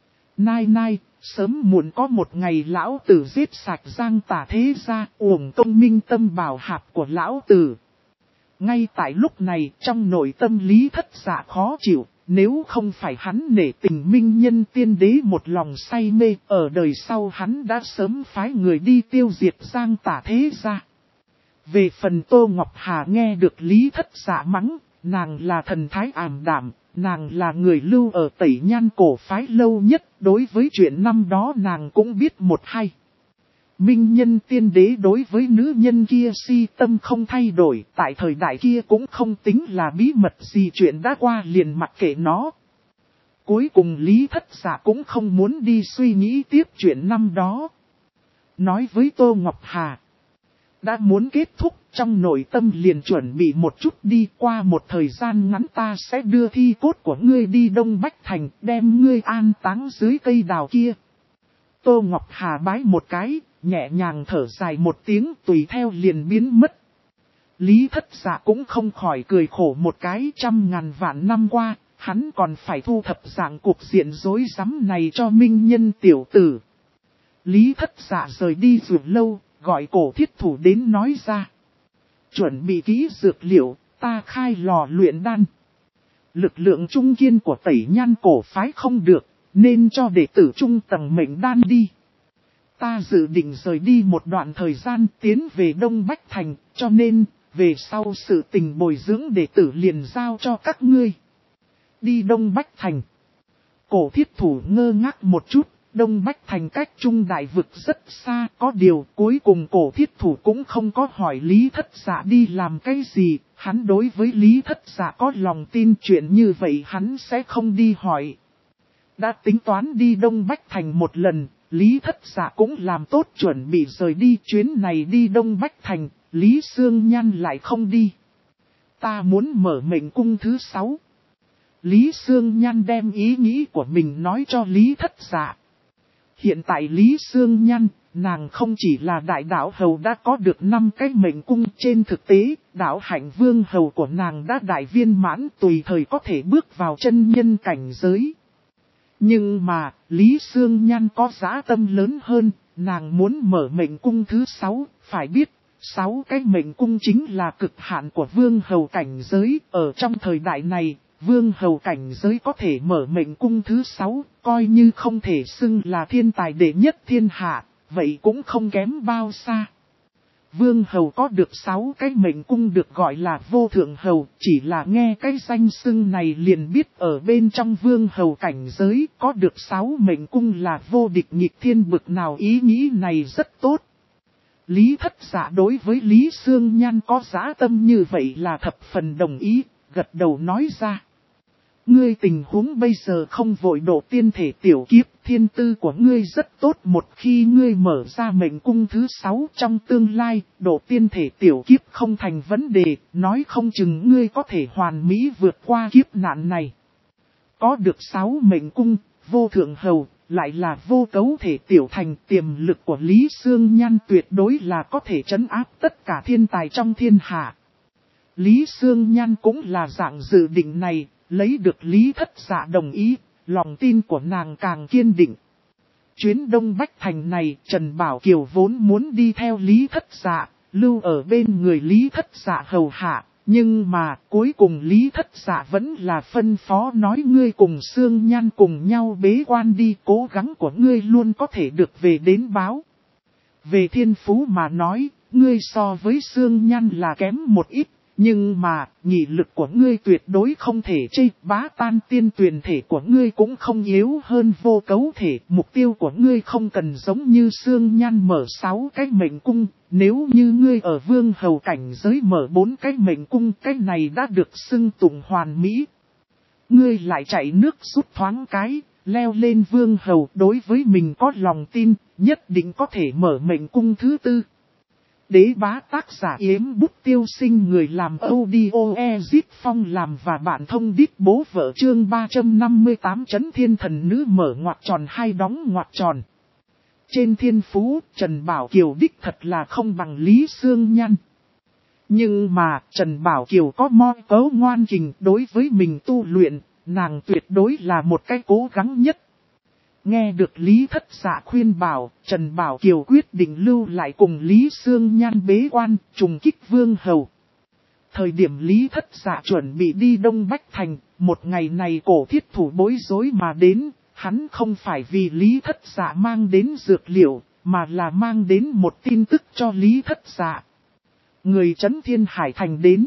Nai, sớm muộn có một ngày lão tử giết sạch Giang Tả thế gia, uổng công Minh Tâm Bảo Hạp của lão tử. Ngay tại lúc này, trong nội tâm Lý Thất Dạ khó chịu, nếu không phải hắn nể tình Minh Nhân Tiên Đế một lòng say mê, ở đời sau hắn đã sớm phái người đi tiêu diệt Giang Tả thế gia. Về phần Tô Ngọc Hà nghe được Lý Thất Dạ mắng, nàng là thần thái ảm đạm. Nàng là người lưu ở Tẩy Nhan cổ phái lâu nhất, đối với chuyện năm đó nàng cũng biết một hay. Minh Nhân Tiên Đế đối với nữ nhân kia si tâm không thay đổi, tại thời đại kia cũng không tính là bí mật gì, chuyện đã qua liền mặc kệ nó. Cuối cùng Lý Thất Dạ cũng không muốn đi suy nghĩ tiếp chuyện năm đó. Nói với Tô Ngọc Hà, đã muốn kết thúc, trong nội tâm liền chuẩn bị một chút đi, qua một thời gian ngắn ta sẽ đưa thi cốt của ngươi đi Đông Bách Thành, đem ngươi an táng dưới cây đào kia. Tô Ngọc Hà bái một cái, nhẹ nhàng thở dài một tiếng, tùy theo liền biến mất. Lý Thất Dạ cũng không khỏi cười khổ một cái, 100.000 vạn năm qua, hắn còn phải thu thập dạng cuộc diện rối rắm này cho Minh Nhân tiểu tử. Lý Thất Dạ rời đi Dược Lâu, gọi Cổ Thiết Thủ đến nói ra. Chuẩn bị kỹ dược liệu, ta khai lò luyện đan. Lực lượng trung kiên của Tẩy Nhan cổ phái không được, nên cho đệ tử trung tầng mệnh đan đi. Ta dự định rời đi một đoạn thời gian tiến về Đông Bách Thành, cho nên, về sau sự tình bồi dưỡng đệ tử liền giao cho các ngươi. Đi Đông Bách Thành. Cổ Thiết Thủ ngơ ngác một chút. Đông Bách Thành cách Trung Đại Vực rất xa, có điều cuối cùng Cổ Thiết Thủ cũng không có hỏi Lý Thất Dạ đi làm cái gì, hắn đối với Lý Thất Dạ có lòng tin, chuyện như vậy hắn sẽ không đi hỏi. Đã tính toán đi Đông Bách Thành một lần, Lý Thất Dạ cũng làm tốt chuẩn bị rời đi, chuyến này đi Đông Bách Thành, Lý Sương Nhan lại không đi. ta muốn mở mệnh cung thứ 6. Lý Sương Nhan đem ý nghĩ của mình nói cho Lý Thất Dạ. Hiện tại Lý Sương Nhan, nàng không chỉ là đại đạo hầu đã có được 5 cái mệnh cung, trên thực tế, đạo hạnh vương hầu của nàng đã đại viên mãn, tùy thời có thể bước vào chân nhân cảnh giới. Nhưng mà, Lý Sương Nhan có dã tâm lớn hơn, nàng muốn mở mệnh cung thứ 6, phải biết, 6 cái mệnh cung chính là cực hạn của vương hầu cảnh giới, ở trong thời đại này. Vương hầu cảnh giới có thể mở mệnh cung thứ 6, coi như không thể xưng là thiên tài đệ nhất thiên hạ, vậy cũng không kém bao xa. Vương hầu có được 6 cái mệnh cung được gọi là vô thượng hầu, chỉ là nghe cái danh xưng này liền biết ở bên trong vương hầu cảnh giới có được 6 mệnh cung là vô địch nghịch thiên bực nào, ý nghĩ này rất tốt. Lý Thất Dạ đối với Lý Sương Nhan có dã tâm như vậy là thập phần đồng ý, gật đầu nói ra. Ngươi tình huống bây giờ không vội độ tiên thể tiểu kiếp, thiên tư của ngươi rất tốt, một khi ngươi mở ra mệnh cung thứ 6 trong tương lai, độ tiên thể tiểu kiếp không thành vấn đề, nói không chừng ngươi có thể hoàn mỹ vượt qua kiếp nạn này. Có được 6 mệnh cung, vô thượng hầu, lại là vô cấu thể tiểu thành, tiềm lực của Lý Sương Nhan tuyệt đối là có thể trấn áp tất cả thiên tài trong thiên hạ. Lý Sương Nhan cũng là dạng dự định này. Lấy được Lý Thất Dạ đồng ý, lòng tin của nàng càng kiên định. Chuyến Đông Bách Thành này, Trần Bảo Kiều vốn muốn đi theo Lý Thất Dạ, lưu ở bên người Lý Thất Dạ hầu hạ. Nhưng mà, cuối cùng Lý Thất Dạ vẫn là phân phó nói ngươi cùng Sương Nhan cùng nhau bế quan đi, cố gắng của ngươi luôn có thể được về đến báo. Về thiên phú mà nói, ngươi so với Sương Nhan là kém một ít. Nhưng mà, nghị lực của ngươi tuyệt đối không thể chê, bá tan tiên tuyền thể của ngươi cũng không yếu hơn vô cấu thể. Mục tiêu của ngươi không cần giống như Sương Nhan mở 6 cái mệnh cung, nếu như ngươi ở vương hầu cảnh giới mở 4 cái mệnh cung, cái này đã được xưng tụng hoàn mỹ. Ngươi lại chạy nước rút thoáng cái, leo lên vương hầu, đối với mình có lòng tin, nhất định có thể mở mệnh cung thứ 4. Đế bá tác giả Yếm Bút Tiêu Sinh, người làm audio Ezit Phong làm và bạn thông đít bố vợ, chương 358 Chấn Thiên Thần Nữ mở ngoặc tròn hai đóng ngoặc tròn. Trên thiên phú, Trần Bảo Kiều đích thật là không bằng Lý Sương Nhan. Nhưng mà, Trần Bảo Kiều có moi cấu ngoan kình, đối với mình tu luyện, nàng tuyệt đối là một cái cố gắng nhất. Nghe được Lý Thất Dạ khuyên bảo, Trần Bảo Kiều quyết định lưu lại cùng Lý Sương Nhan bế quan, trùng kích vương hầu. Thời điểm Lý Thất Dạ chuẩn bị đi Đông Bách Thành, một ngày này cổ thiết thủ bối rối mà đến, hắn không phải vì Lý Thất Dạ mang đến dược liệu, mà là mang đến một tin tức cho Lý Thất Dạ. Người Trấn Thiên Hải Thành đến.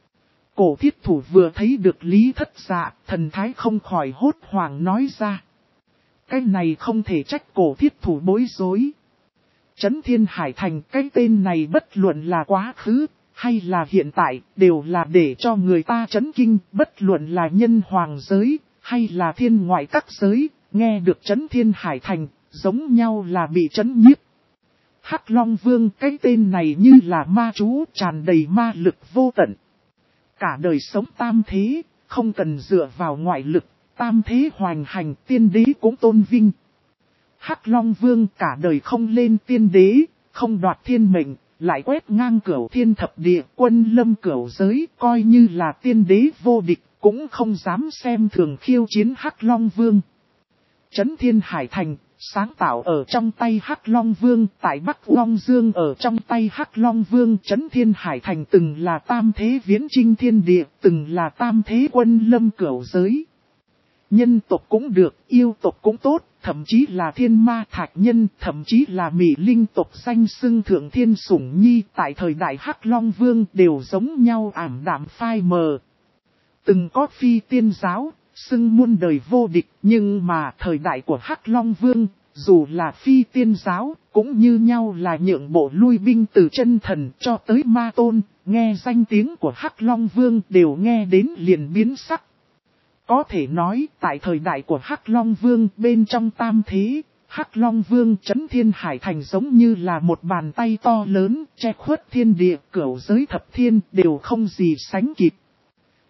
Cổ thiết thủ vừa thấy được Lý Thất Dạ, thần thái không khỏi hốt hoảng nói ra. Cái này không thể trách cổ thiết thủ bối rối. Trấn Thiên Hải Thành, cái tên này bất luận là quá khứ, hay là hiện tại, đều là để cho người ta chấn kinh, bất luận là nhân hoàng giới, hay là thiên ngoại các giới, nghe được Trấn Thiên Hải Thành, giống nhau là bị chấn nhiếp. Hắc Long Vương, cái tên này như là ma chú, tràn đầy ma lực vô tận. Cả đời sống tam thế, không cần dựa vào ngoại lực. Tam thế hoành hành, tiên đế cũng tôn vinh. Hắc Long Vương cả đời không lên tiên đế, không đoạt thiên mệnh, lại quét ngang cửu thiên thập địa, quân lâm cửu giới, coi như là tiên đế vô địch, cũng không dám xem thường khiêu chiến Hắc Long Vương. Trấn Thiên Hải Thành, sáng tạo ở trong tay Hắc Long Vương, tại Bắc Long Dương ở trong tay Hắc Long Vương. Trấn Thiên Hải Thành từng là tam thế viễn chinh thiên địa, từng là tam thế quân lâm cửu giới. Nhân tộc cũng được, yêu tộc cũng tốt, thậm chí là thiên ma thạch nhân, thậm chí là Mỹ linh tộc danh xưng thượng thiên sủng nhi, tại thời đại Hắc Long Vương đều giống nhau ảm đạm phai mờ. Từng có phi tiên giáo, xưng muôn đời vô địch, nhưng mà thời đại của Hắc Long Vương, dù là phi tiên giáo, cũng như nhau là nhượng bộ lui binh từ chân thần cho tới ma tôn, nghe danh tiếng của Hắc Long Vương đều nghe đến liền biến sắc. Có thể nói, tại thời đại của Hắc Long Vương bên trong tam thế, Hắc Long Vương Trấn Thiên Hải Thành giống như là một bàn tay to lớn, che khuất thiên địa, cửu giới thập thiên đều không gì sánh kịp.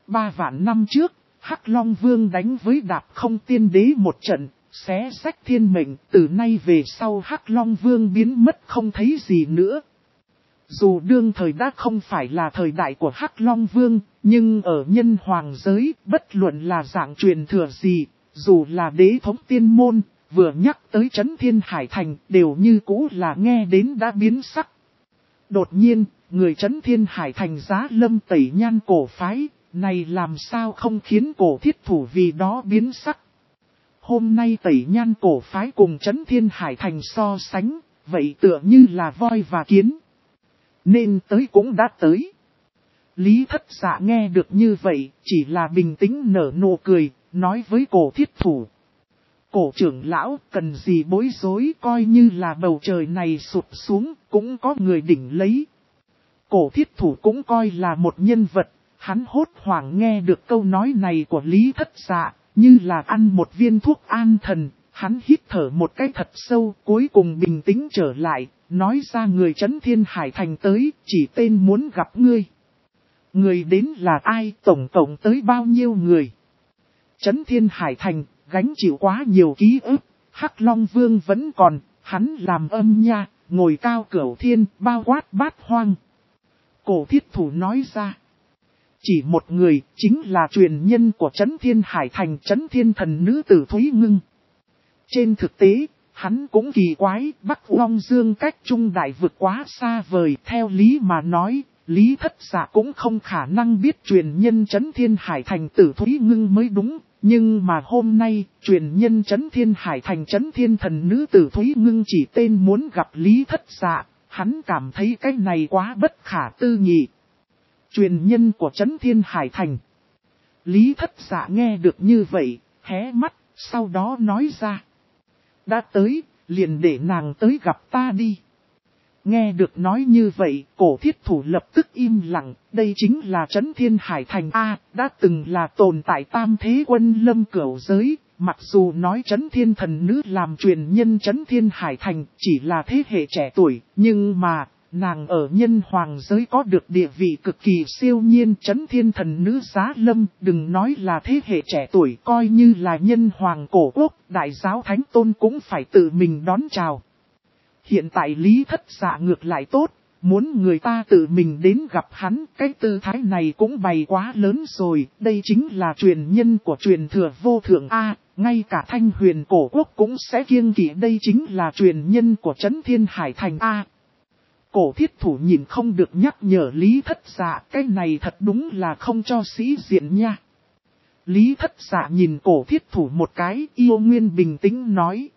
3 vạn năm trước, Hắc Long Vương đánh với Đạp Không Tiên Đế một trận, xé rách thiên mệnh, từ nay về sau Hắc Long Vương biến mất không thấy gì nữa. Dù đương thời đã không phải là thời đại của Hắc Long Vương, nhưng ở nhân hoàng giới, bất luận là dạng truyền thừa gì, dù là đế thống tiên môn, vừa nhắc tới Chấn Thiên Hải Thành đều như cũ là nghe đến đã biến sắc. Đột nhiên, người Chấn Thiên Hải Thành giá lâm tẩy nhan cổ phái, này làm sao không khiến cổ thiết thủ vì đó biến sắc. Hôm nay tẩy nhan cổ phái cùng Chấn Thiên Hải Thành so sánh, vậy tựa như là voi và kiến. Nên tới cũng đã tới. Lý Thất Dạ nghe được như vậy, chỉ là bình tĩnh nở nụ cười, nói với cổ thiết thủ. Cổ trưởng lão cần gì bối rối, coi như là bầu trời này sụp xuống, cũng có người đỉnh lấy. Cổ thiết thủ cũng coi là một nhân vật, hắn hốt hoảng nghe được câu nói này của Lý Thất Dạ, như là ăn một viên thuốc an thần, hắn hít thở một cái thật sâu, cuối cùng bình tĩnh trở lại, nói ra người Chấn Thiên Hải Thành tới, chỉ tên muốn gặp ngươi. Người đến là ai, tổng cộng tới bao nhiêu người? Chấn Thiên Hải Thành, gánh chịu quá nhiều ký ức, Hắc Long Vương vẫn còn, hắn làm âm nha, ngồi cao cửu thiên, bao quát bát hoang. Cổ thiết thủ nói ra. Chỉ một người, chính là truyền nhân của Chấn Thiên Hải Thành, Chấn Thiên Thần nữ tử Thúy Ngưng. Trên thực tế, hắn cũng kỳ quái, Bắc Long Dương cách Trung Đại vực quá xa vời, theo lý mà nói, Lý Thất Dạ cũng không khả năng biết truyền nhân Chấn Thiên Hải Thành tử Thúy Ngưng mới đúng, nhưng mà hôm nay, truyền nhân Chấn Thiên Hải Thành Chấn Thiên Thần nữ tử Thúy Ngưng chỉ tên muốn gặp Lý Thất Dạ, hắn cảm thấy cái này quá bất khả tư nghị. Truyền nhân của Chấn Thiên Hải Thành. Lý Thất Dạ nghe được như vậy, hé mắt, sau đó nói ra. Đã tới, liền để nàng tới gặp ta đi. Nghe được nói như vậy, cổ thiết thủ lập tức im lặng, đây chính là Chấn Thiên Hải Thành A, đã từng là tồn tại tam thế quân lâm cửu giới, mặc dù nói Chấn Thiên Thần nữ làm truyền nhân Chấn Thiên Hải Thành chỉ là thế hệ trẻ tuổi, nhưng mà, nàng ở nhân hoàng giới có được địa vị cực kỳ siêu nhiên. Chấn Thiên Thần nữ giá lâm, đừng nói là thế hệ trẻ tuổi, coi như là nhân hoàng cổ quốc, đại giáo thánh tôn cũng phải tự mình đón chào. Hiện tại Lý Thất Dạ ngược lại tốt, muốn người ta tự mình đến gặp hắn, cái tư thái này cũng bày quá lớn rồi, đây chính là truyền nhân của truyền thừa vô thượng A, ngay cả Thanh Huyền cổ quốc cũng sẽ kiêng kỵ, đây chính là truyền nhân của Chấn Thiên Hải Thành A. Cổ thiết thủ nhìn không được nhắc nhở Lý Thất Dạ, cái này thật đúng là không cho sĩ diện nha. Lý Thất Dạ nhìn cổ thiết thủ một cái, yêu nguyên bình tĩnh nói.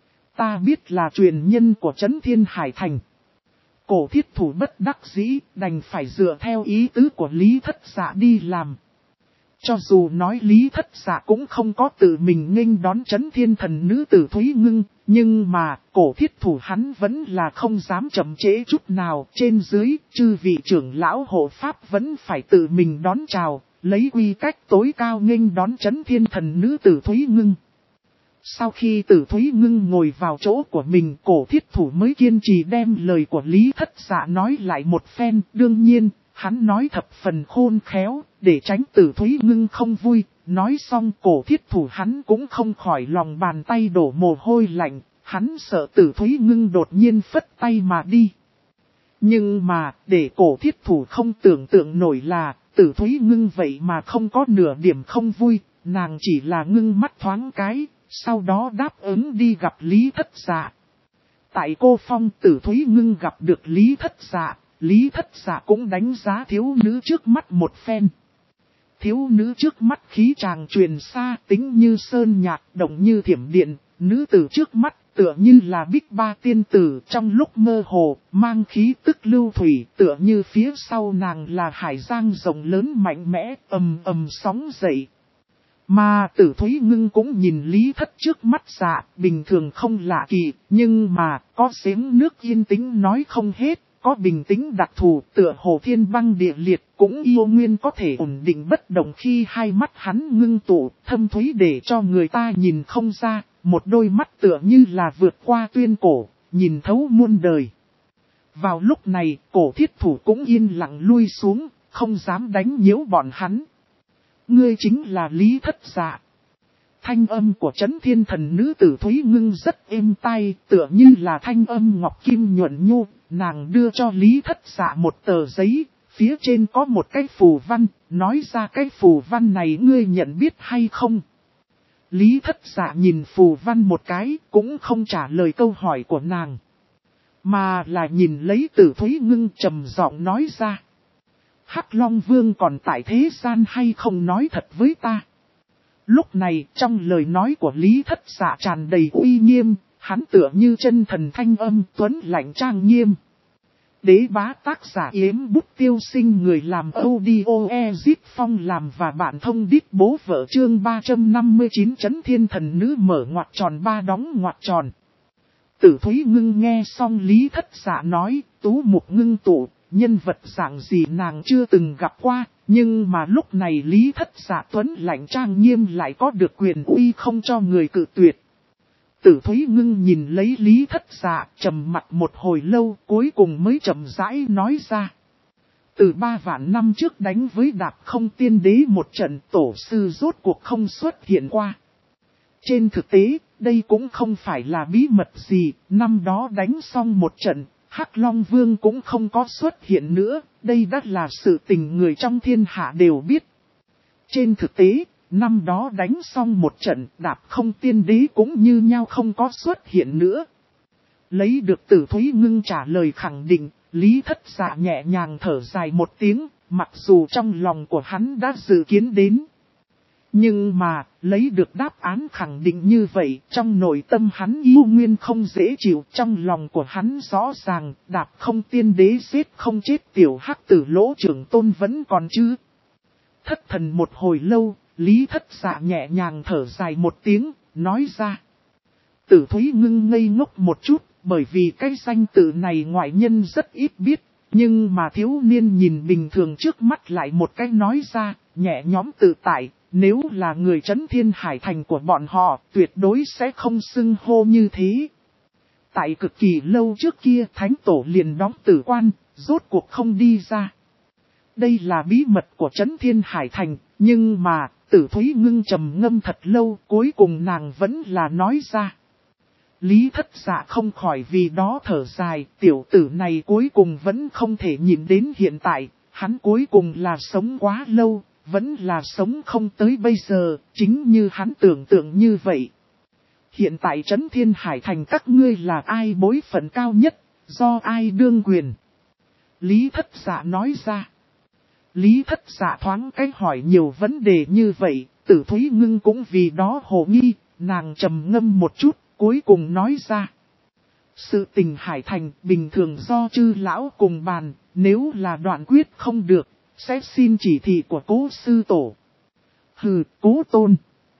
Ta biết là truyền nhân của Chấn Thiên Hải Thành. Cổ thiết thủ bất đắc dĩ, đành phải dựa theo ý tứ của Lý Thất Dạ đi làm. Cho dù nói Lý Thất Dạ cũng không có tự mình nghênh đón Chấn Thiên Thần nữ tử Thúy Ngưng, nhưng mà cổ thiết thủ hắn vẫn là không dám chậm trễ chút nào. Trên dưới, chư vị trưởng lão hộ pháp vẫn phải tự mình đón chào, lấy quy cách tối cao nghênh đón Chấn Thiên Thần nữ tử Thúy Ngưng. Sau khi tử Thúy Ngưng ngồi vào chỗ của mình, cổ thiết thủ mới kiên trì đem lời của Lý Thất Dạ nói lại một phen. Đương nhiên, hắn nói thập phần khôn khéo, để tránh tử Thúy Ngưng không vui. Nói xong cổ thiết thủ hắn cũng không khỏi lòng bàn tay đổ mồ hôi lạnh, hắn sợ tử Thúy Ngưng đột nhiên phất tay mà đi. Nhưng mà, để cổ thiết thủ không tưởng tượng nổi là, tử Thúy Ngưng vậy mà không có nửa điểm không vui, nàng chỉ là ngưng mắt thoáng cái. Sau đó đáp ứng đi gặp Lý Thất Dạ. Tại Cô Phong, tử Thúy Ngưng gặp được Lý Thất Dạ, Lý Thất Dạ cũng đánh giá thiếu nữ trước mắt một phen. Thiếu nữ trước mắt khí tràng truyền xa, tính như sơn nhạc, động như thiểm điện, nữ tử trước mắt tựa như là Bích Ba tiên tử, trong lúc mơ hồ, mang khí tức lưu thủy, tựa như phía sau nàng là hải giang rộng lớn mạnh mẽ, ầm ầm sóng dậy. Mà tử Thúy Ngưng cũng nhìn Lý Thất trước mắt dạ, bình thường không lạ kỳ, nhưng mà có giếng nước yên tĩnh nói không hết, có bình tĩnh đặc thù tựa hồ thiên băng địa liệt, cũng yêu nguyên có thể ổn định bất động khi hai mắt hắn ngưng tụ, thâm thúy để cho người ta nhìn không ra, một đôi mắt tựa như là vượt qua tuyên cổ, nhìn thấu muôn đời. Vào lúc này, cổ thiết thủ cũng yên lặng lui xuống, không dám đánh nhiễu bọn hắn. Ngươi chính là Lý Thất Dạ. Thanh âm của Trấn Thiên Thần nữ tử Thúy Ngưng rất êm tai, tựa như là thanh âm ngọc kim nhuận nhu. Nàng đưa cho Lý Thất Dạ một tờ giấy, phía trên có một cái phù văn, nói ra cái phù văn này ngươi nhận biết hay không? Lý Thất Dạ nhìn phù văn một cái, cũng không trả lời câu hỏi của nàng. Mà là nhìn lấy Tử Thúy Ngưng trầm giọng nói ra. Hắc Long Vương còn tại thế gian hay không nói thật với ta? Lúc này trong lời nói của Lý Thất Dạ tràn đầy uy nghiêm, hắn tựa như chân thần thanh âm tuấn lạnh trang nghiêm. Đế bá tác giả Yếm Bút Tiêu Sinh, người làm audio Ezip Phong làm và bạn thông đít bố vợ chương 359 Trấn Thiên Thần nữ mở ngoặc tròn ba đóng ngoặc tròn. Tử Thúy Ngưng nghe xong Lý Thất Dạ nói, tú mục ngưng tụ, nhân vật dạng gì nàng chưa từng gặp qua, nhưng mà lúc này Lý Thất Dạ tuấn lạnh trang nghiêm lại có được quyền uy không cho người cự tuyệt. Tử Thúy Ngưng nhìn lấy Lý Thất Dạ trầm mặt một hồi lâu, cuối cùng mới chậm rãi nói ra. Từ 3 vạn năm trước đánh với Đạp Không Tiên Đế một trận, tổ sư rốt cuộc không xuất hiện qua. Trên thực tế, đây cũng không phải là bí mật gì, năm đó đánh xong một trận, Hắc Long Vương cũng không có xuất hiện nữa, đây đã là sự tình người trong thiên hạ đều biết. Trên thực tế, năm đó đánh xong một trận, Đạp Không Tiên Đế cũng như nhau không có xuất hiện nữa. Lấy được Tử Thúy Ngưng trả lời khẳng định, Lý Thất Dạ nhẹ nhàng thở dài một tiếng, mặc dù trong lòng của hắn đã dự kiến đến. Nhưng mà, lấy được đáp án khẳng định như vậy, trong nội tâm hắn yêu nguyên không dễ chịu, trong lòng của hắn rõ ràng, Đạp Không Tiên Đế giết không chết tiểu hắc tử Lỗ Trưởng Tôn vẫn còn chứ. Thất thần một hồi lâu, Lý Thất Dạ nhẹ nhàng thở dài một tiếng, nói ra. Tử Thúy Ngưng ngây ngốc một chút, bởi vì cái danh tự này ngoại nhân rất ít biết, nhưng mà thiếu niên nhìn bình thường trước mắt lại một cái nói ra, nhẹ nhõm tự tại. Nếu là người Trấn Thiên Hải Thành của bọn họ, tuyệt đối sẽ không xưng hô như thế. Tại cực kỳ lâu trước kia, Thánh Tổ liền đóng tử quan, rốt cuộc không đi ra. Đây là bí mật của Trấn Thiên Hải Thành, nhưng mà, Tử Thúy Ngưng trầm ngâm thật lâu, cuối cùng nàng vẫn là nói ra. Lý Thất Dạ không khỏi vì đó thở dài, tiểu tử này cuối cùng vẫn không thể nhìn đến hiện tại, hắn cuối cùng là sống quá lâu. Vẫn là sống không tới bây giờ, chính như hắn tưởng tượng như vậy. Hiện tại Trấn Thiên Hải Thành các ngươi là ai bối phận cao nhất, do ai đương quyền? Lý Thất Dạ nói ra. Lý Thất Dạ thoáng cách hỏi nhiều vấn đề như vậy, Tử Thúy Ngưng cũng vì đó hồ nghi, nàng trầm ngâm một chút, cuối cùng nói ra. Sự tình Hải Thành bình thường do chư lão cùng bàn, nếu là đoạn quyết không được. Sẽ xin chỉ thị của Cố Sư Tổ. Hừ, Cố Tôn.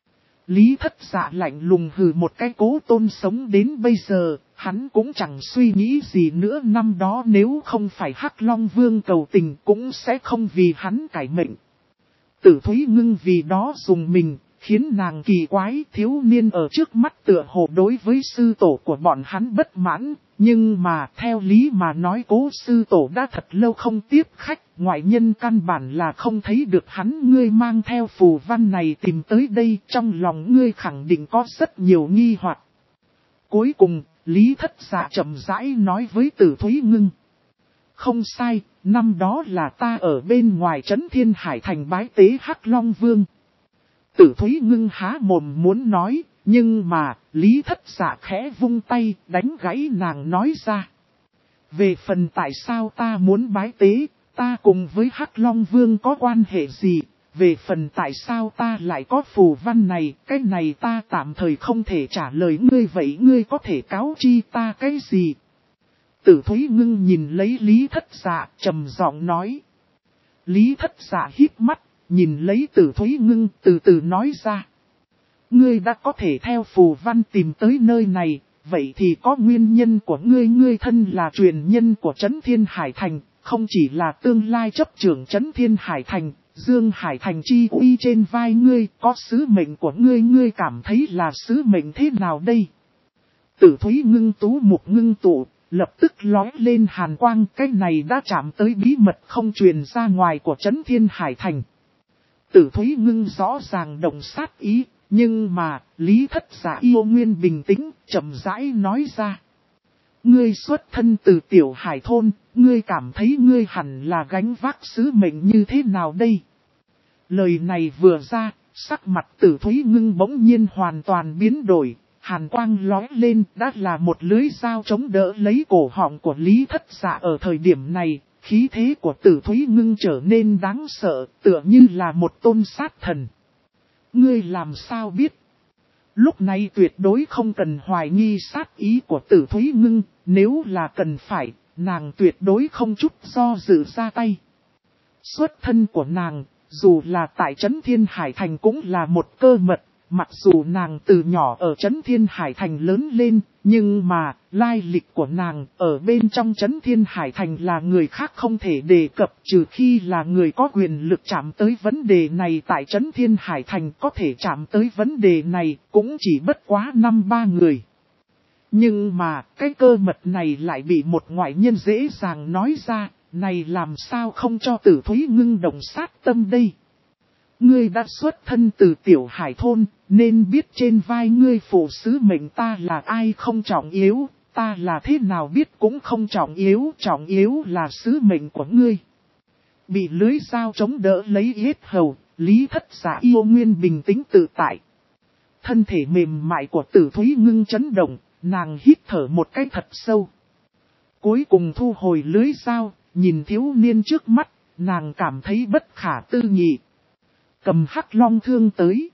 Lý Thất Dạ lạnh lùng hừ một cái. Cố Tôn sống đến bây giờ, hắn cũng chẳng suy nghĩ gì nữa. Năm đó nếu không phải Hắc Long Vương cầu tình cũng sẽ không vì hắn cải mệnh. Tử Thúy Ngưng vì đó dùng mình, khiến nàng kỳ quái. Thiếu niên ở trước mắt tựa hồ đối với sư tổ của bọn hắn bất mãn. Nhưng mà theo lý mà nói Cố Sư Tổ đã thật lâu không tiếp khách, ngoại nhân căn bản là không thấy được hắn. Ngươi mang theo phù văn này tìm tới đây, trong lòng ngươi khẳng định có rất nhiều nghi hoặc. Cuối cùng, Lý Thất Dạ chậm rãi nói với Tử Thúy Ngưng. Không sai, năm đó là ta ở bên ngoài Trấn Thiên Hải Thành bái tế Hắc Long Vương. Tử Thúy Ngưng há mồm muốn nói. Nhưng mà, Lý Thất Dạ khẽ vung tay, đánh gãy nàng nói ra. Về phần tại sao ta muốn bái tế, ta cùng với Hắc Long Vương có quan hệ gì? Về phần tại sao ta lại có phù văn này, cái này ta tạm thời không thể trả lời ngươi, vậy ngươi có thể cáo chi ta cái gì? Tử Thúy Ngưng nhìn lấy Lý Thất Dạ, trầm giọng nói. Lý Thất Dạ híp mắt, nhìn lấy Tử Thúy Ngưng, từ từ nói ra. Ngươi đã có thể theo phù văn tìm tới nơi này, vậy thì có nguyên nhân của ngươi. Ngươi thân là truyền nhân của Trấn Thiên Hải Thành, không chỉ là tương lai chấp trưởng Trấn Thiên Hải Thành, Dương Hải Thành chi uy trên vai ngươi, có sứ mệnh của ngươi. Ngươi cảm thấy là sứ mệnh thế nào đây? Tử Thúy Ngưng tú mục ngưng tụ, lập tức lóe lên hàn quang. Cái này đã chạm tới bí mật không truyền ra ngoài của Trấn Thiên Hải Thành. Tử Thúy Ngưng rõ ràng động sát ý, nhưng mà, Lý Thất Dạ yêu nguyên bình tĩnh, chậm rãi nói ra. Ngươi xuất thân từ tiểu hải thôn, ngươi cảm thấy ngươi hẳn là gánh vác sứ mệnh như thế nào đây? Lời này vừa ra, sắc mặt Tử Thúy Ngưng bỗng nhiên hoàn toàn biến đổi, hàn quang lóe lên đã là một lưới dao chống đỡ lấy cổ họng của Lý Thất Dạ ở thời điểm này, khí thế của Tử Thúy Ngưng trở nên đáng sợ, tựa như là một tôn sát thần. Ngươi làm sao biết? Lúc này tuyệt đối không cần hoài nghi sát ý của Tử Thúy Ngưng, nếu là cần phải, nàng tuyệt đối không chút do dự ra tay. Xuất thân của nàng, dù là tại Trấn Thiên Hải Thành cũng là một cơ mật, mặc dù nàng từ nhỏ ở Trấn Thiên Hải Thành lớn lên, nhưng mà, lai lịch của nàng ở bên trong Trấn Thiên Hải Thành là người khác không thể đề cập, trừ khi là người có quyền lực chạm tới vấn đề này tại Trấn Thiên Hải Thành có thể chạm tới vấn đề này, cũng chỉ bất quá 5-3 người. Nhưng mà, cái cơ mật này lại bị một ngoại nhân dễ dàng nói ra, này làm sao không cho Tử Thúy Ngưng động sát tâm đây? Ngươi đã xuất thân từ tiểu hải thôn, nên biết trên vai ngươi phụ sứ mệnh ta là ai không trọng yếu, ta là thế nào biết cũng không trọng yếu là sứ mệnh của ngươi. Bị lưới dao chống đỡ lấy yết hầu, Lý Thất Dạ yêu nguyên bình tĩnh tự tại. Thân thể mềm mại của Tử Thúy Ngưng chấn động, nàng hít thở một cái thật sâu. Cuối cùng thu hồi lưới dao, nhìn thiếu niên trước mắt, nàng cảm thấy bất khả tư nghị. Cầm hắc long thương tới.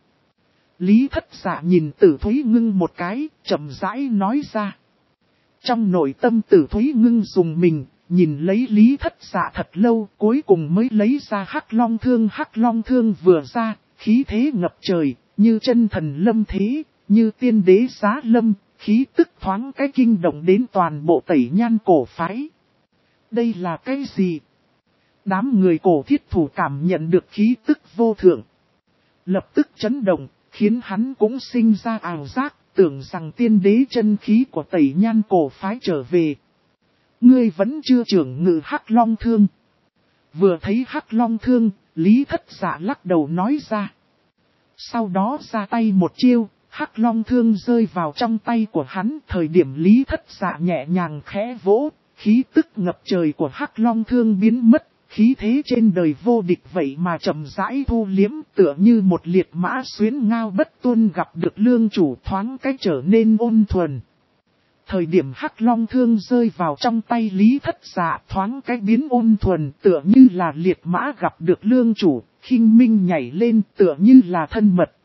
Lý Thất Dạ nhìn Tử Thúy Ngưng một cái, chậm rãi nói ra. Trong nội tâm Tử Thúy Ngưng dùng mình, nhìn lấy Lý Thất Dạ thật lâu, cuối cùng mới lấy ra hắc long thương. Hắc long thương vừa ra, khí thế ngập trời, như chân thần lâm thế, như tiên đế giá lâm, khí tức thoáng cái kinh động đến toàn bộ Tẩy Nhan cổ phái. Đây là cái gì? Đám người cổ thiết thủ cảm nhận được khí tức vô thượng. Lập tức chấn động, khiến hắn cũng sinh ra ảo giác, tưởng rằng tiên đế chân khí của Tẩy Nhan cổ phái trở về. Ngươi vẫn chưa trưởng ngự hắc long thương. Vừa thấy hắc long thương, Lý Thất Dạ lắc đầu nói ra. Sau đó ra tay một chiêu, hắc long thương rơi vào trong tay của hắn. Thời điểm Lý Thất Dạ nhẹ nhàng khẽ vỗ, khí tức ngập trời của hắc long thương biến mất. Khí thế trên đời vô địch vậy mà chậm rãi thu liếm, tựa như một liệt mã xuyến ngao bất tuân gặp được lương chủ, thoáng cách trở nên ôn thuần. Thời điểm hắc long thương rơi vào trong tay Lý Thất Dạ, thoáng cách biến ôn thuần, tựa như là liệt mã gặp được lương chủ, khinh minh nhảy lên, tựa như là thân mật.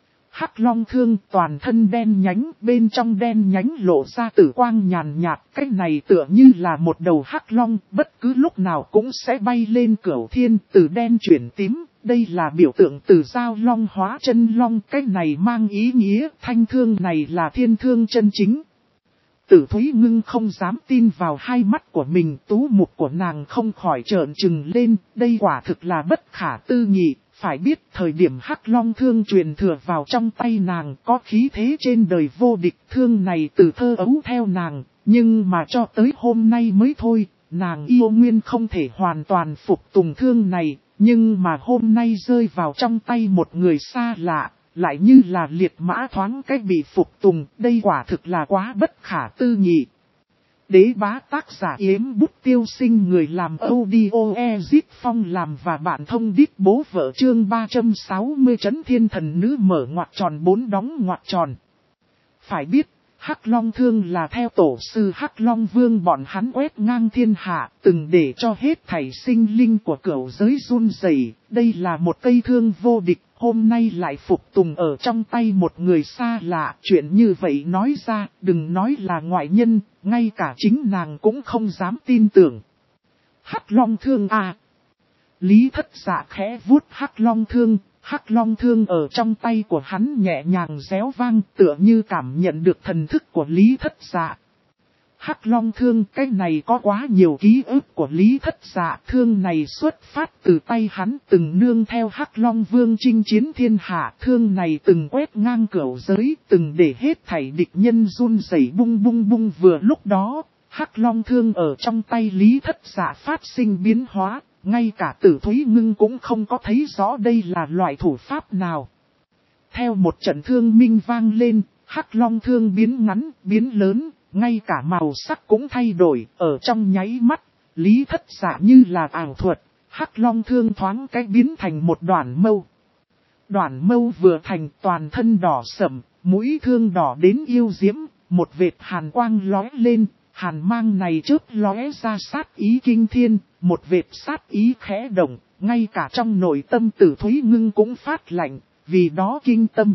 Hắc long thương toàn thân đen nhánh, bên trong đen nhánh lộ ra tử quang nhàn nhạt, cái này tựa như là một đầu hắc long, bất cứ lúc nào cũng sẽ bay lên cửu thiên, từ đen chuyển tím, đây là biểu tượng từ giao long hóa chân long, cái này mang ý nghĩa thanh thương này là thiên thương chân chính. Tử Thúy Ngưng không dám tin vào hai mắt của mình, tú mục của nàng không khỏi trợn trừng lên, đây quả thực là bất khả tư nghị. Phải biết thời điểm hắc long thương truyền thừa vào trong tay nàng có khí thế trên đời vô địch, thương này từ thơ ấu theo nàng, nhưng mà cho tới hôm nay mới thôi, nàng yêu nguyên không thể hoàn toàn phục tùng thương này, nhưng mà hôm nay rơi vào trong tay một người xa lạ, lại như là liệt mã thoáng cách bị phục tùng, đây quả thực là quá bất khả tư nghị. Đế bá tác giả Yếm Bút Tiêu Sinh, người làm audio Ezit Phong làm và bạn thông đít bố vợ, chương 360 Trấn Thiên Thần Nữ mở ngoặc tròn 4 đóng ngoặc tròn. Phải biết, Hắc Long Thương là theo tổ sư Hắc Long Vương bọn hắn quét ngang thiên hạ, từng để cho hết thảy sinh linh của cửu giới run rẩy. Đây là một cây thương vô địch, hôm nay lại phục tùng ở trong tay một người xa lạ. Chuyện như vậy nói ra, đừng nói là ngoại nhân, ngay cả chính nàng cũng không dám tin tưởng. Hắc Long Thương à! Lý Thất Dạ khẽ vuốt Hắc Long Thương. Hắc Long Thương ở trong tay của hắn nhẹ nhàng réo vang, tựa như cảm nhận được thần thức của Lý Thất Dạ. Hắc Long Thương, cái này có quá nhiều ký ức của Lý Thất Dạ. Thương này xuất phát từ tay hắn, từng nương theo Hắc Long Vương chinh chiến thiên hạ. Thương này từng quét ngang cửu giới, từng để hết thảy địch nhân run rẩy bung bung bung. Vừa lúc đó, Hắc Long Thương ở trong tay Lý Thất Dạ phát sinh biến hóa. ngay cả Tử Thúy Ngưng cũng không có thấy rõ đây là loại thủ pháp nào. Theo một trận thương minh vang lên, hắc long thương biến ngắn, biến lớn, ngay cả màu sắc cũng thay đổi, ở trong nháy mắt, Lý Thất Dạ như là ảo thuật, hắc long thương thoáng cái biến thành một đoàn mâu. Đoàn mâu vừa thành toàn thân đỏ sẫm, mũi thương đỏ đến yêu diễm, một vệt hàn quang lóe lên, hàn mang này chớp lóe ra sát ý kinh thiên, một vệt sát ý khẽ động, ngay cả trong nội tâm Tử Thúy Ngưng cũng phát lạnh, vì đó kinh tâm.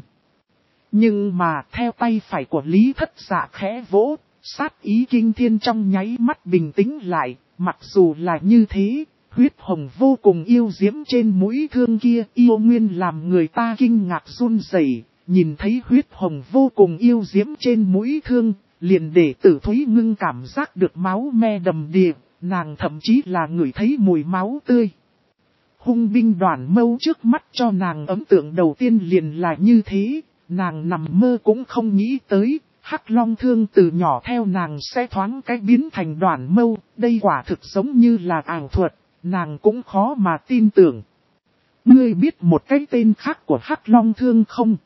Nhưng mà theo tay phải của Lý Thất Dạ khẽ vỗ, sát ý kinh thiên trong nháy mắt bình tĩnh lại, mặc dù là như thế, huyết hồng vô cùng yêu diễm trên mũi thương kia yêu nguyên làm người ta kinh ngạc run rẩy. Nhìn thấy huyết hồng vô cùng yêu diễm trên mũi thương, liền để Tử Thúy Ngưng cảm giác được máu me đầm đìa, nàng thậm chí là ngửi thấy mùi máu tươi. Hung binh đoàn mâu trước mắt cho nàng ấn tượng đầu tiên liền là như thế, nàng nằm mơ cũng không nghĩ tới, hắc long thương từ nhỏ theo nàng sẽ thoáng cái biến thành đoàn mâu, đây quả thực giống như là ảo thuật, nàng cũng khó mà tin tưởng. Ngươi biết một cái tên khác của hắc long thương không?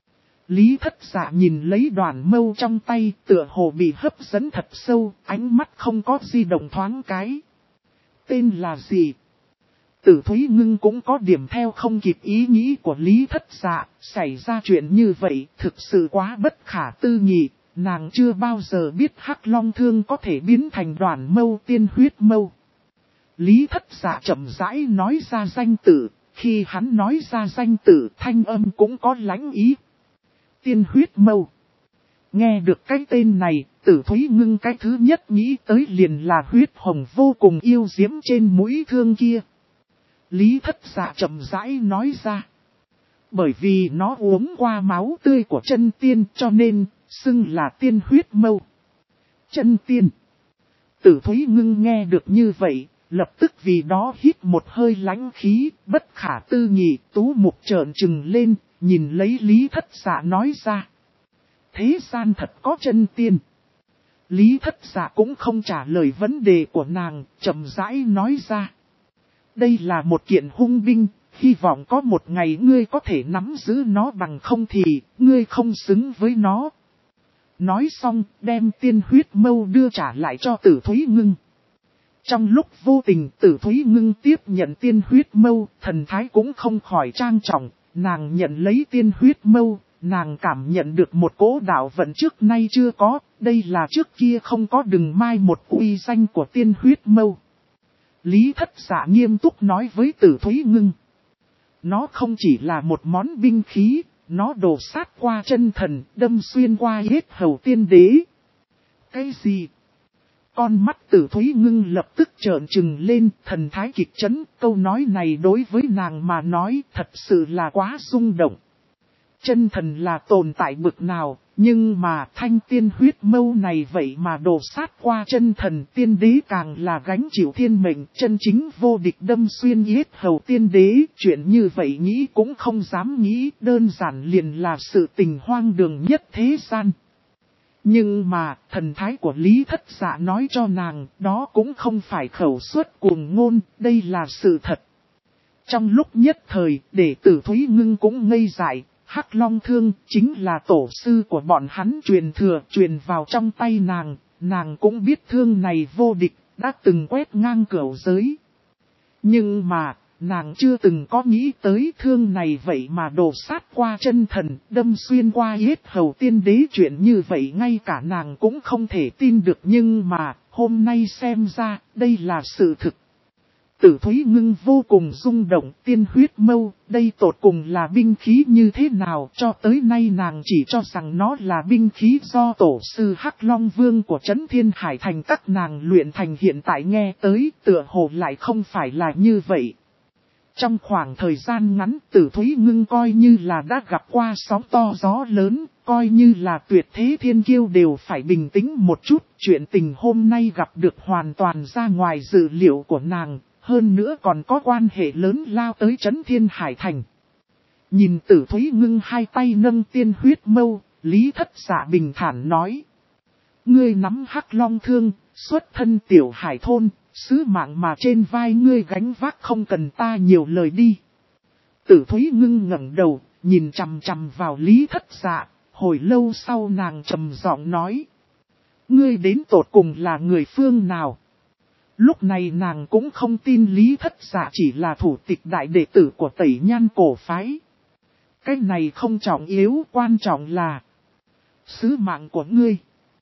Lý Thất Dạ nhìn lấy đoàn mâu trong tay, tựa hồ bị hấp dẫn thật sâu, ánh mắt không có di động thoáng cái. Tên là gì? Tử Thúy Ngưng cũng có điểm theo không kịp ý nghĩ của Lý Thất Dạ, xảy ra chuyện như vậy thực sự quá bất khả tư nghị, nàng chưa bao giờ biết hắc long thương có thể biến thành đoàn mâu tiên huyết mâu. Lý Thất Dạ chậm rãi nói ra danh tự, khi hắn nói ra danh tự thanh âm cũng có lãnh ý. Tiên huyết mâu. Nghe được cái tên này, Tử Thúy Ngưng cái thứ nhất nghĩ tới liền là huyết hồng vô cùng yêu diễm trên mũi thương kia. Lý Thất Dạ chậm rãi nói ra. Bởi vì nó uống qua máu tươi của chân tiên cho nên, xưng là tiên huyết mâu. Chân tiên. Tử Thúy Ngưng nghe được như vậy, lập tức vì đó hít một hơi lãnh khí, bất khả tư nghị, tú mục trợn trừng lên, nhìn lấy Lý Thất Dạ nói ra. Thế gian thật có chân tiên. Lý Thất Dạ cũng không trả lời vấn đề của nàng, chậm rãi nói ra. Đây là một kiện hung binh, hy vọng có một ngày ngươi có thể nắm giữ nó, bằng không thì, ngươi không xứng với nó. Nói xong, đem tiên huyết mâu đưa trả lại cho Tử Thúy Ngưng. Trong lúc vô tình Tử Thúy Ngưng tiếp nhận tiên huyết mâu, thần thái cũng không khỏi trang trọng, nàng nhận lấy tiên huyết mâu, nàng cảm nhận được một cỗ đạo vận trước nay chưa có, đây là trước kia không có đừng mai một uy danh của tiên huyết mâu. Lý Thất Dạ nghiêm túc nói với Tử Thúy Ngưng. Nó không chỉ là một món binh khí, nó đổ sát qua chân thần, đâm xuyên qua yết hầu tiên đế. Cái gì? Con mắt Tử Thúy Ngưng lập tức trợn trừng lên, thần thái kịch chấn, câu nói này đối với nàng mà nói thật sự là quá rung động. Chân thần là tồn tại bực nào, nhưng mà thanh tiên huyết mâu này vậy mà đổ sát qua chân thần, tiên đế càng là gánh chịu thiên mệnh, chân chính vô địch đâm xuyên yết hầu tiên đế, chuyện như vậy nghĩ cũng không dám nghĩ, đơn giản liền là sự tình hoang đường nhất thế gian. Nhưng mà, thần thái của Lý Thất Dạ nói cho nàng, đó cũng không phải khẩu suất cuồng ngôn, đây là sự thật. Trong lúc nhất thời, đệ tử Thúy Ngưng cũng ngây dại, hắc long thương chính là tổ sư của bọn hắn truyền thừa, truyền vào trong tay nàng cũng biết thương này vô địch, đã từng quét ngang cửu giới. Nhưng mà, nàng chưa từng có nghĩ tới thương này vậy mà đổ sát qua chân thần, đâm xuyên qua yết hầu tiên đế, chuyện như vậy ngay cả nàng cũng không thể tin được, nhưng mà, hôm nay xem ra, đây là sự thực. Tử Thúy Ngưng vô cùng rung động, tiên huyết mâu, đây tột cùng là binh khí như thế nào, cho tới nay nàng chỉ cho rằng nó là binh khí do tổ sư Hắc Long Vương của Trấn Thiên Hải Thành các nàng luyện thành, hiện tại nghe tới tựa hồ lại không phải là như vậy. Trong khoảng thời gian ngắn, Tử Thúy Ngưng coi như là đã gặp qua sóng to gió lớn, coi như là tuyệt thế thiên kiêu đều phải bình tĩnh một chút, chuyện tình hôm nay gặp được hoàn toàn ra ngoài dự liệu của nàng. Hơn nữa còn có quan hệ lớn lao tới Trấn Thiên Hải Thành. Nhìn Tử Thúy Ngưng hai tay nâng tiên huyết mâu, Lý Thất Dạ bình thản nói. Ngươi nắm hắc long thương, xuất thân tiểu hải thôn, Sứ mạng mà trên vai ngươi gánh vác không cần ta nhiều lời đi. Tử Thúy Ngưng ngẩng đầu, nhìn chằm chằm vào Lý Thất Dạ, hồi lâu sau nàng trầm giọng nói. Ngươi đến tột cùng là người phương nào? Lúc này nàng cũng không tin Lý Thất Dạ chỉ là thủ tịch đại đệ tử của Tẩy Nhan cổ phái. Cái này không trọng yếu, quan trọng là sứ mạng của ngươi.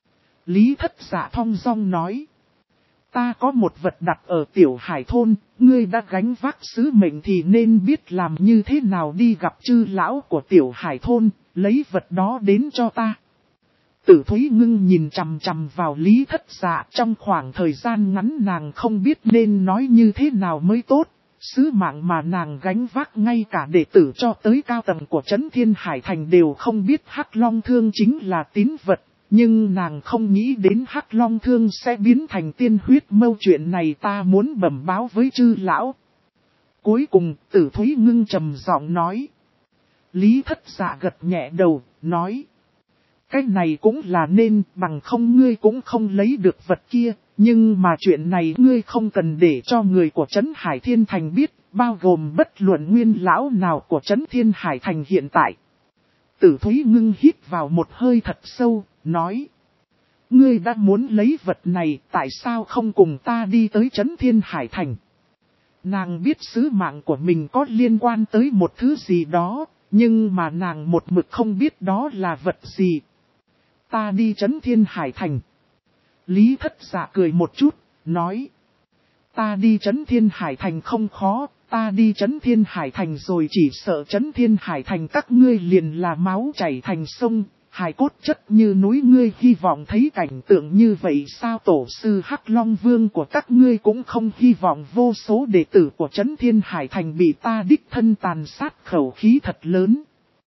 Lý Thất Dạ thong dong nói. Ta có một vật đặt ở Tiểu Hải thôn, ngươi đã gánh vác sứ mệnh thì nên biết làm như thế nào đi gặp chư lão của Tiểu Hải thôn, lấy vật đó đến cho ta. Tử Thúy Ngưng nhìn chằm chằm vào Lý Thất Dạ, trong khoảng thời gian ngắn nàng không biết nên nói như thế nào mới tốt. Sứ mạng mà nàng gánh vác ngay cả đệ tử cho tới cao tầng của Trấn Thiên Hải Thành đều không biết Hắc Long Thương chính là tín vật. Nhưng nàng không nghĩ đến Hắc Long Thương sẽ biến thành tiên huyết mâu, chuyện này ta muốn bẩm báo với chư lão. Cuối cùng Tử Thúy Ngưng trầm giọng nói. Lý Thất Dạ gật nhẹ đầu, nói. Cái này cũng là nên, bằng không ngươi cũng không lấy được vật kia, nhưng mà chuyện này ngươi không cần để cho người của Trấn Hải Thiên Thành biết, bao gồm bất luận nguyên lão nào của Trấn Thiên Hải Thành hiện tại. Tử Thúy Ngưng hít vào một hơi thật sâu, nói. Ngươi đã muốn lấy vật này, tại sao không cùng ta đi tới Trấn Thiên Hải Thành? Nàng biết sứ mạng của mình có liên quan tới một thứ gì đó, nhưng mà nàng một mực không biết đó là vật gì. Ta đi Trấn Thiên Hải Thành. Lý Thất Dạ cười một chút, nói. Ta đi Trấn Thiên Hải Thành không khó, ta đi Trấn Thiên Hải Thành rồi chỉ sợ Trấn Thiên Hải Thành các ngươi liền là máu chảy thành sông, hài cốt chất như núi. Ngươi hy vọng thấy cảnh tượng như vậy sao? Tổ sư Hắc Long Vương của các ngươi cũng không hy vọng vô số đệ tử của Trấn Thiên Hải Thành bị ta đích thân tàn sát, khẩu khí thật lớn.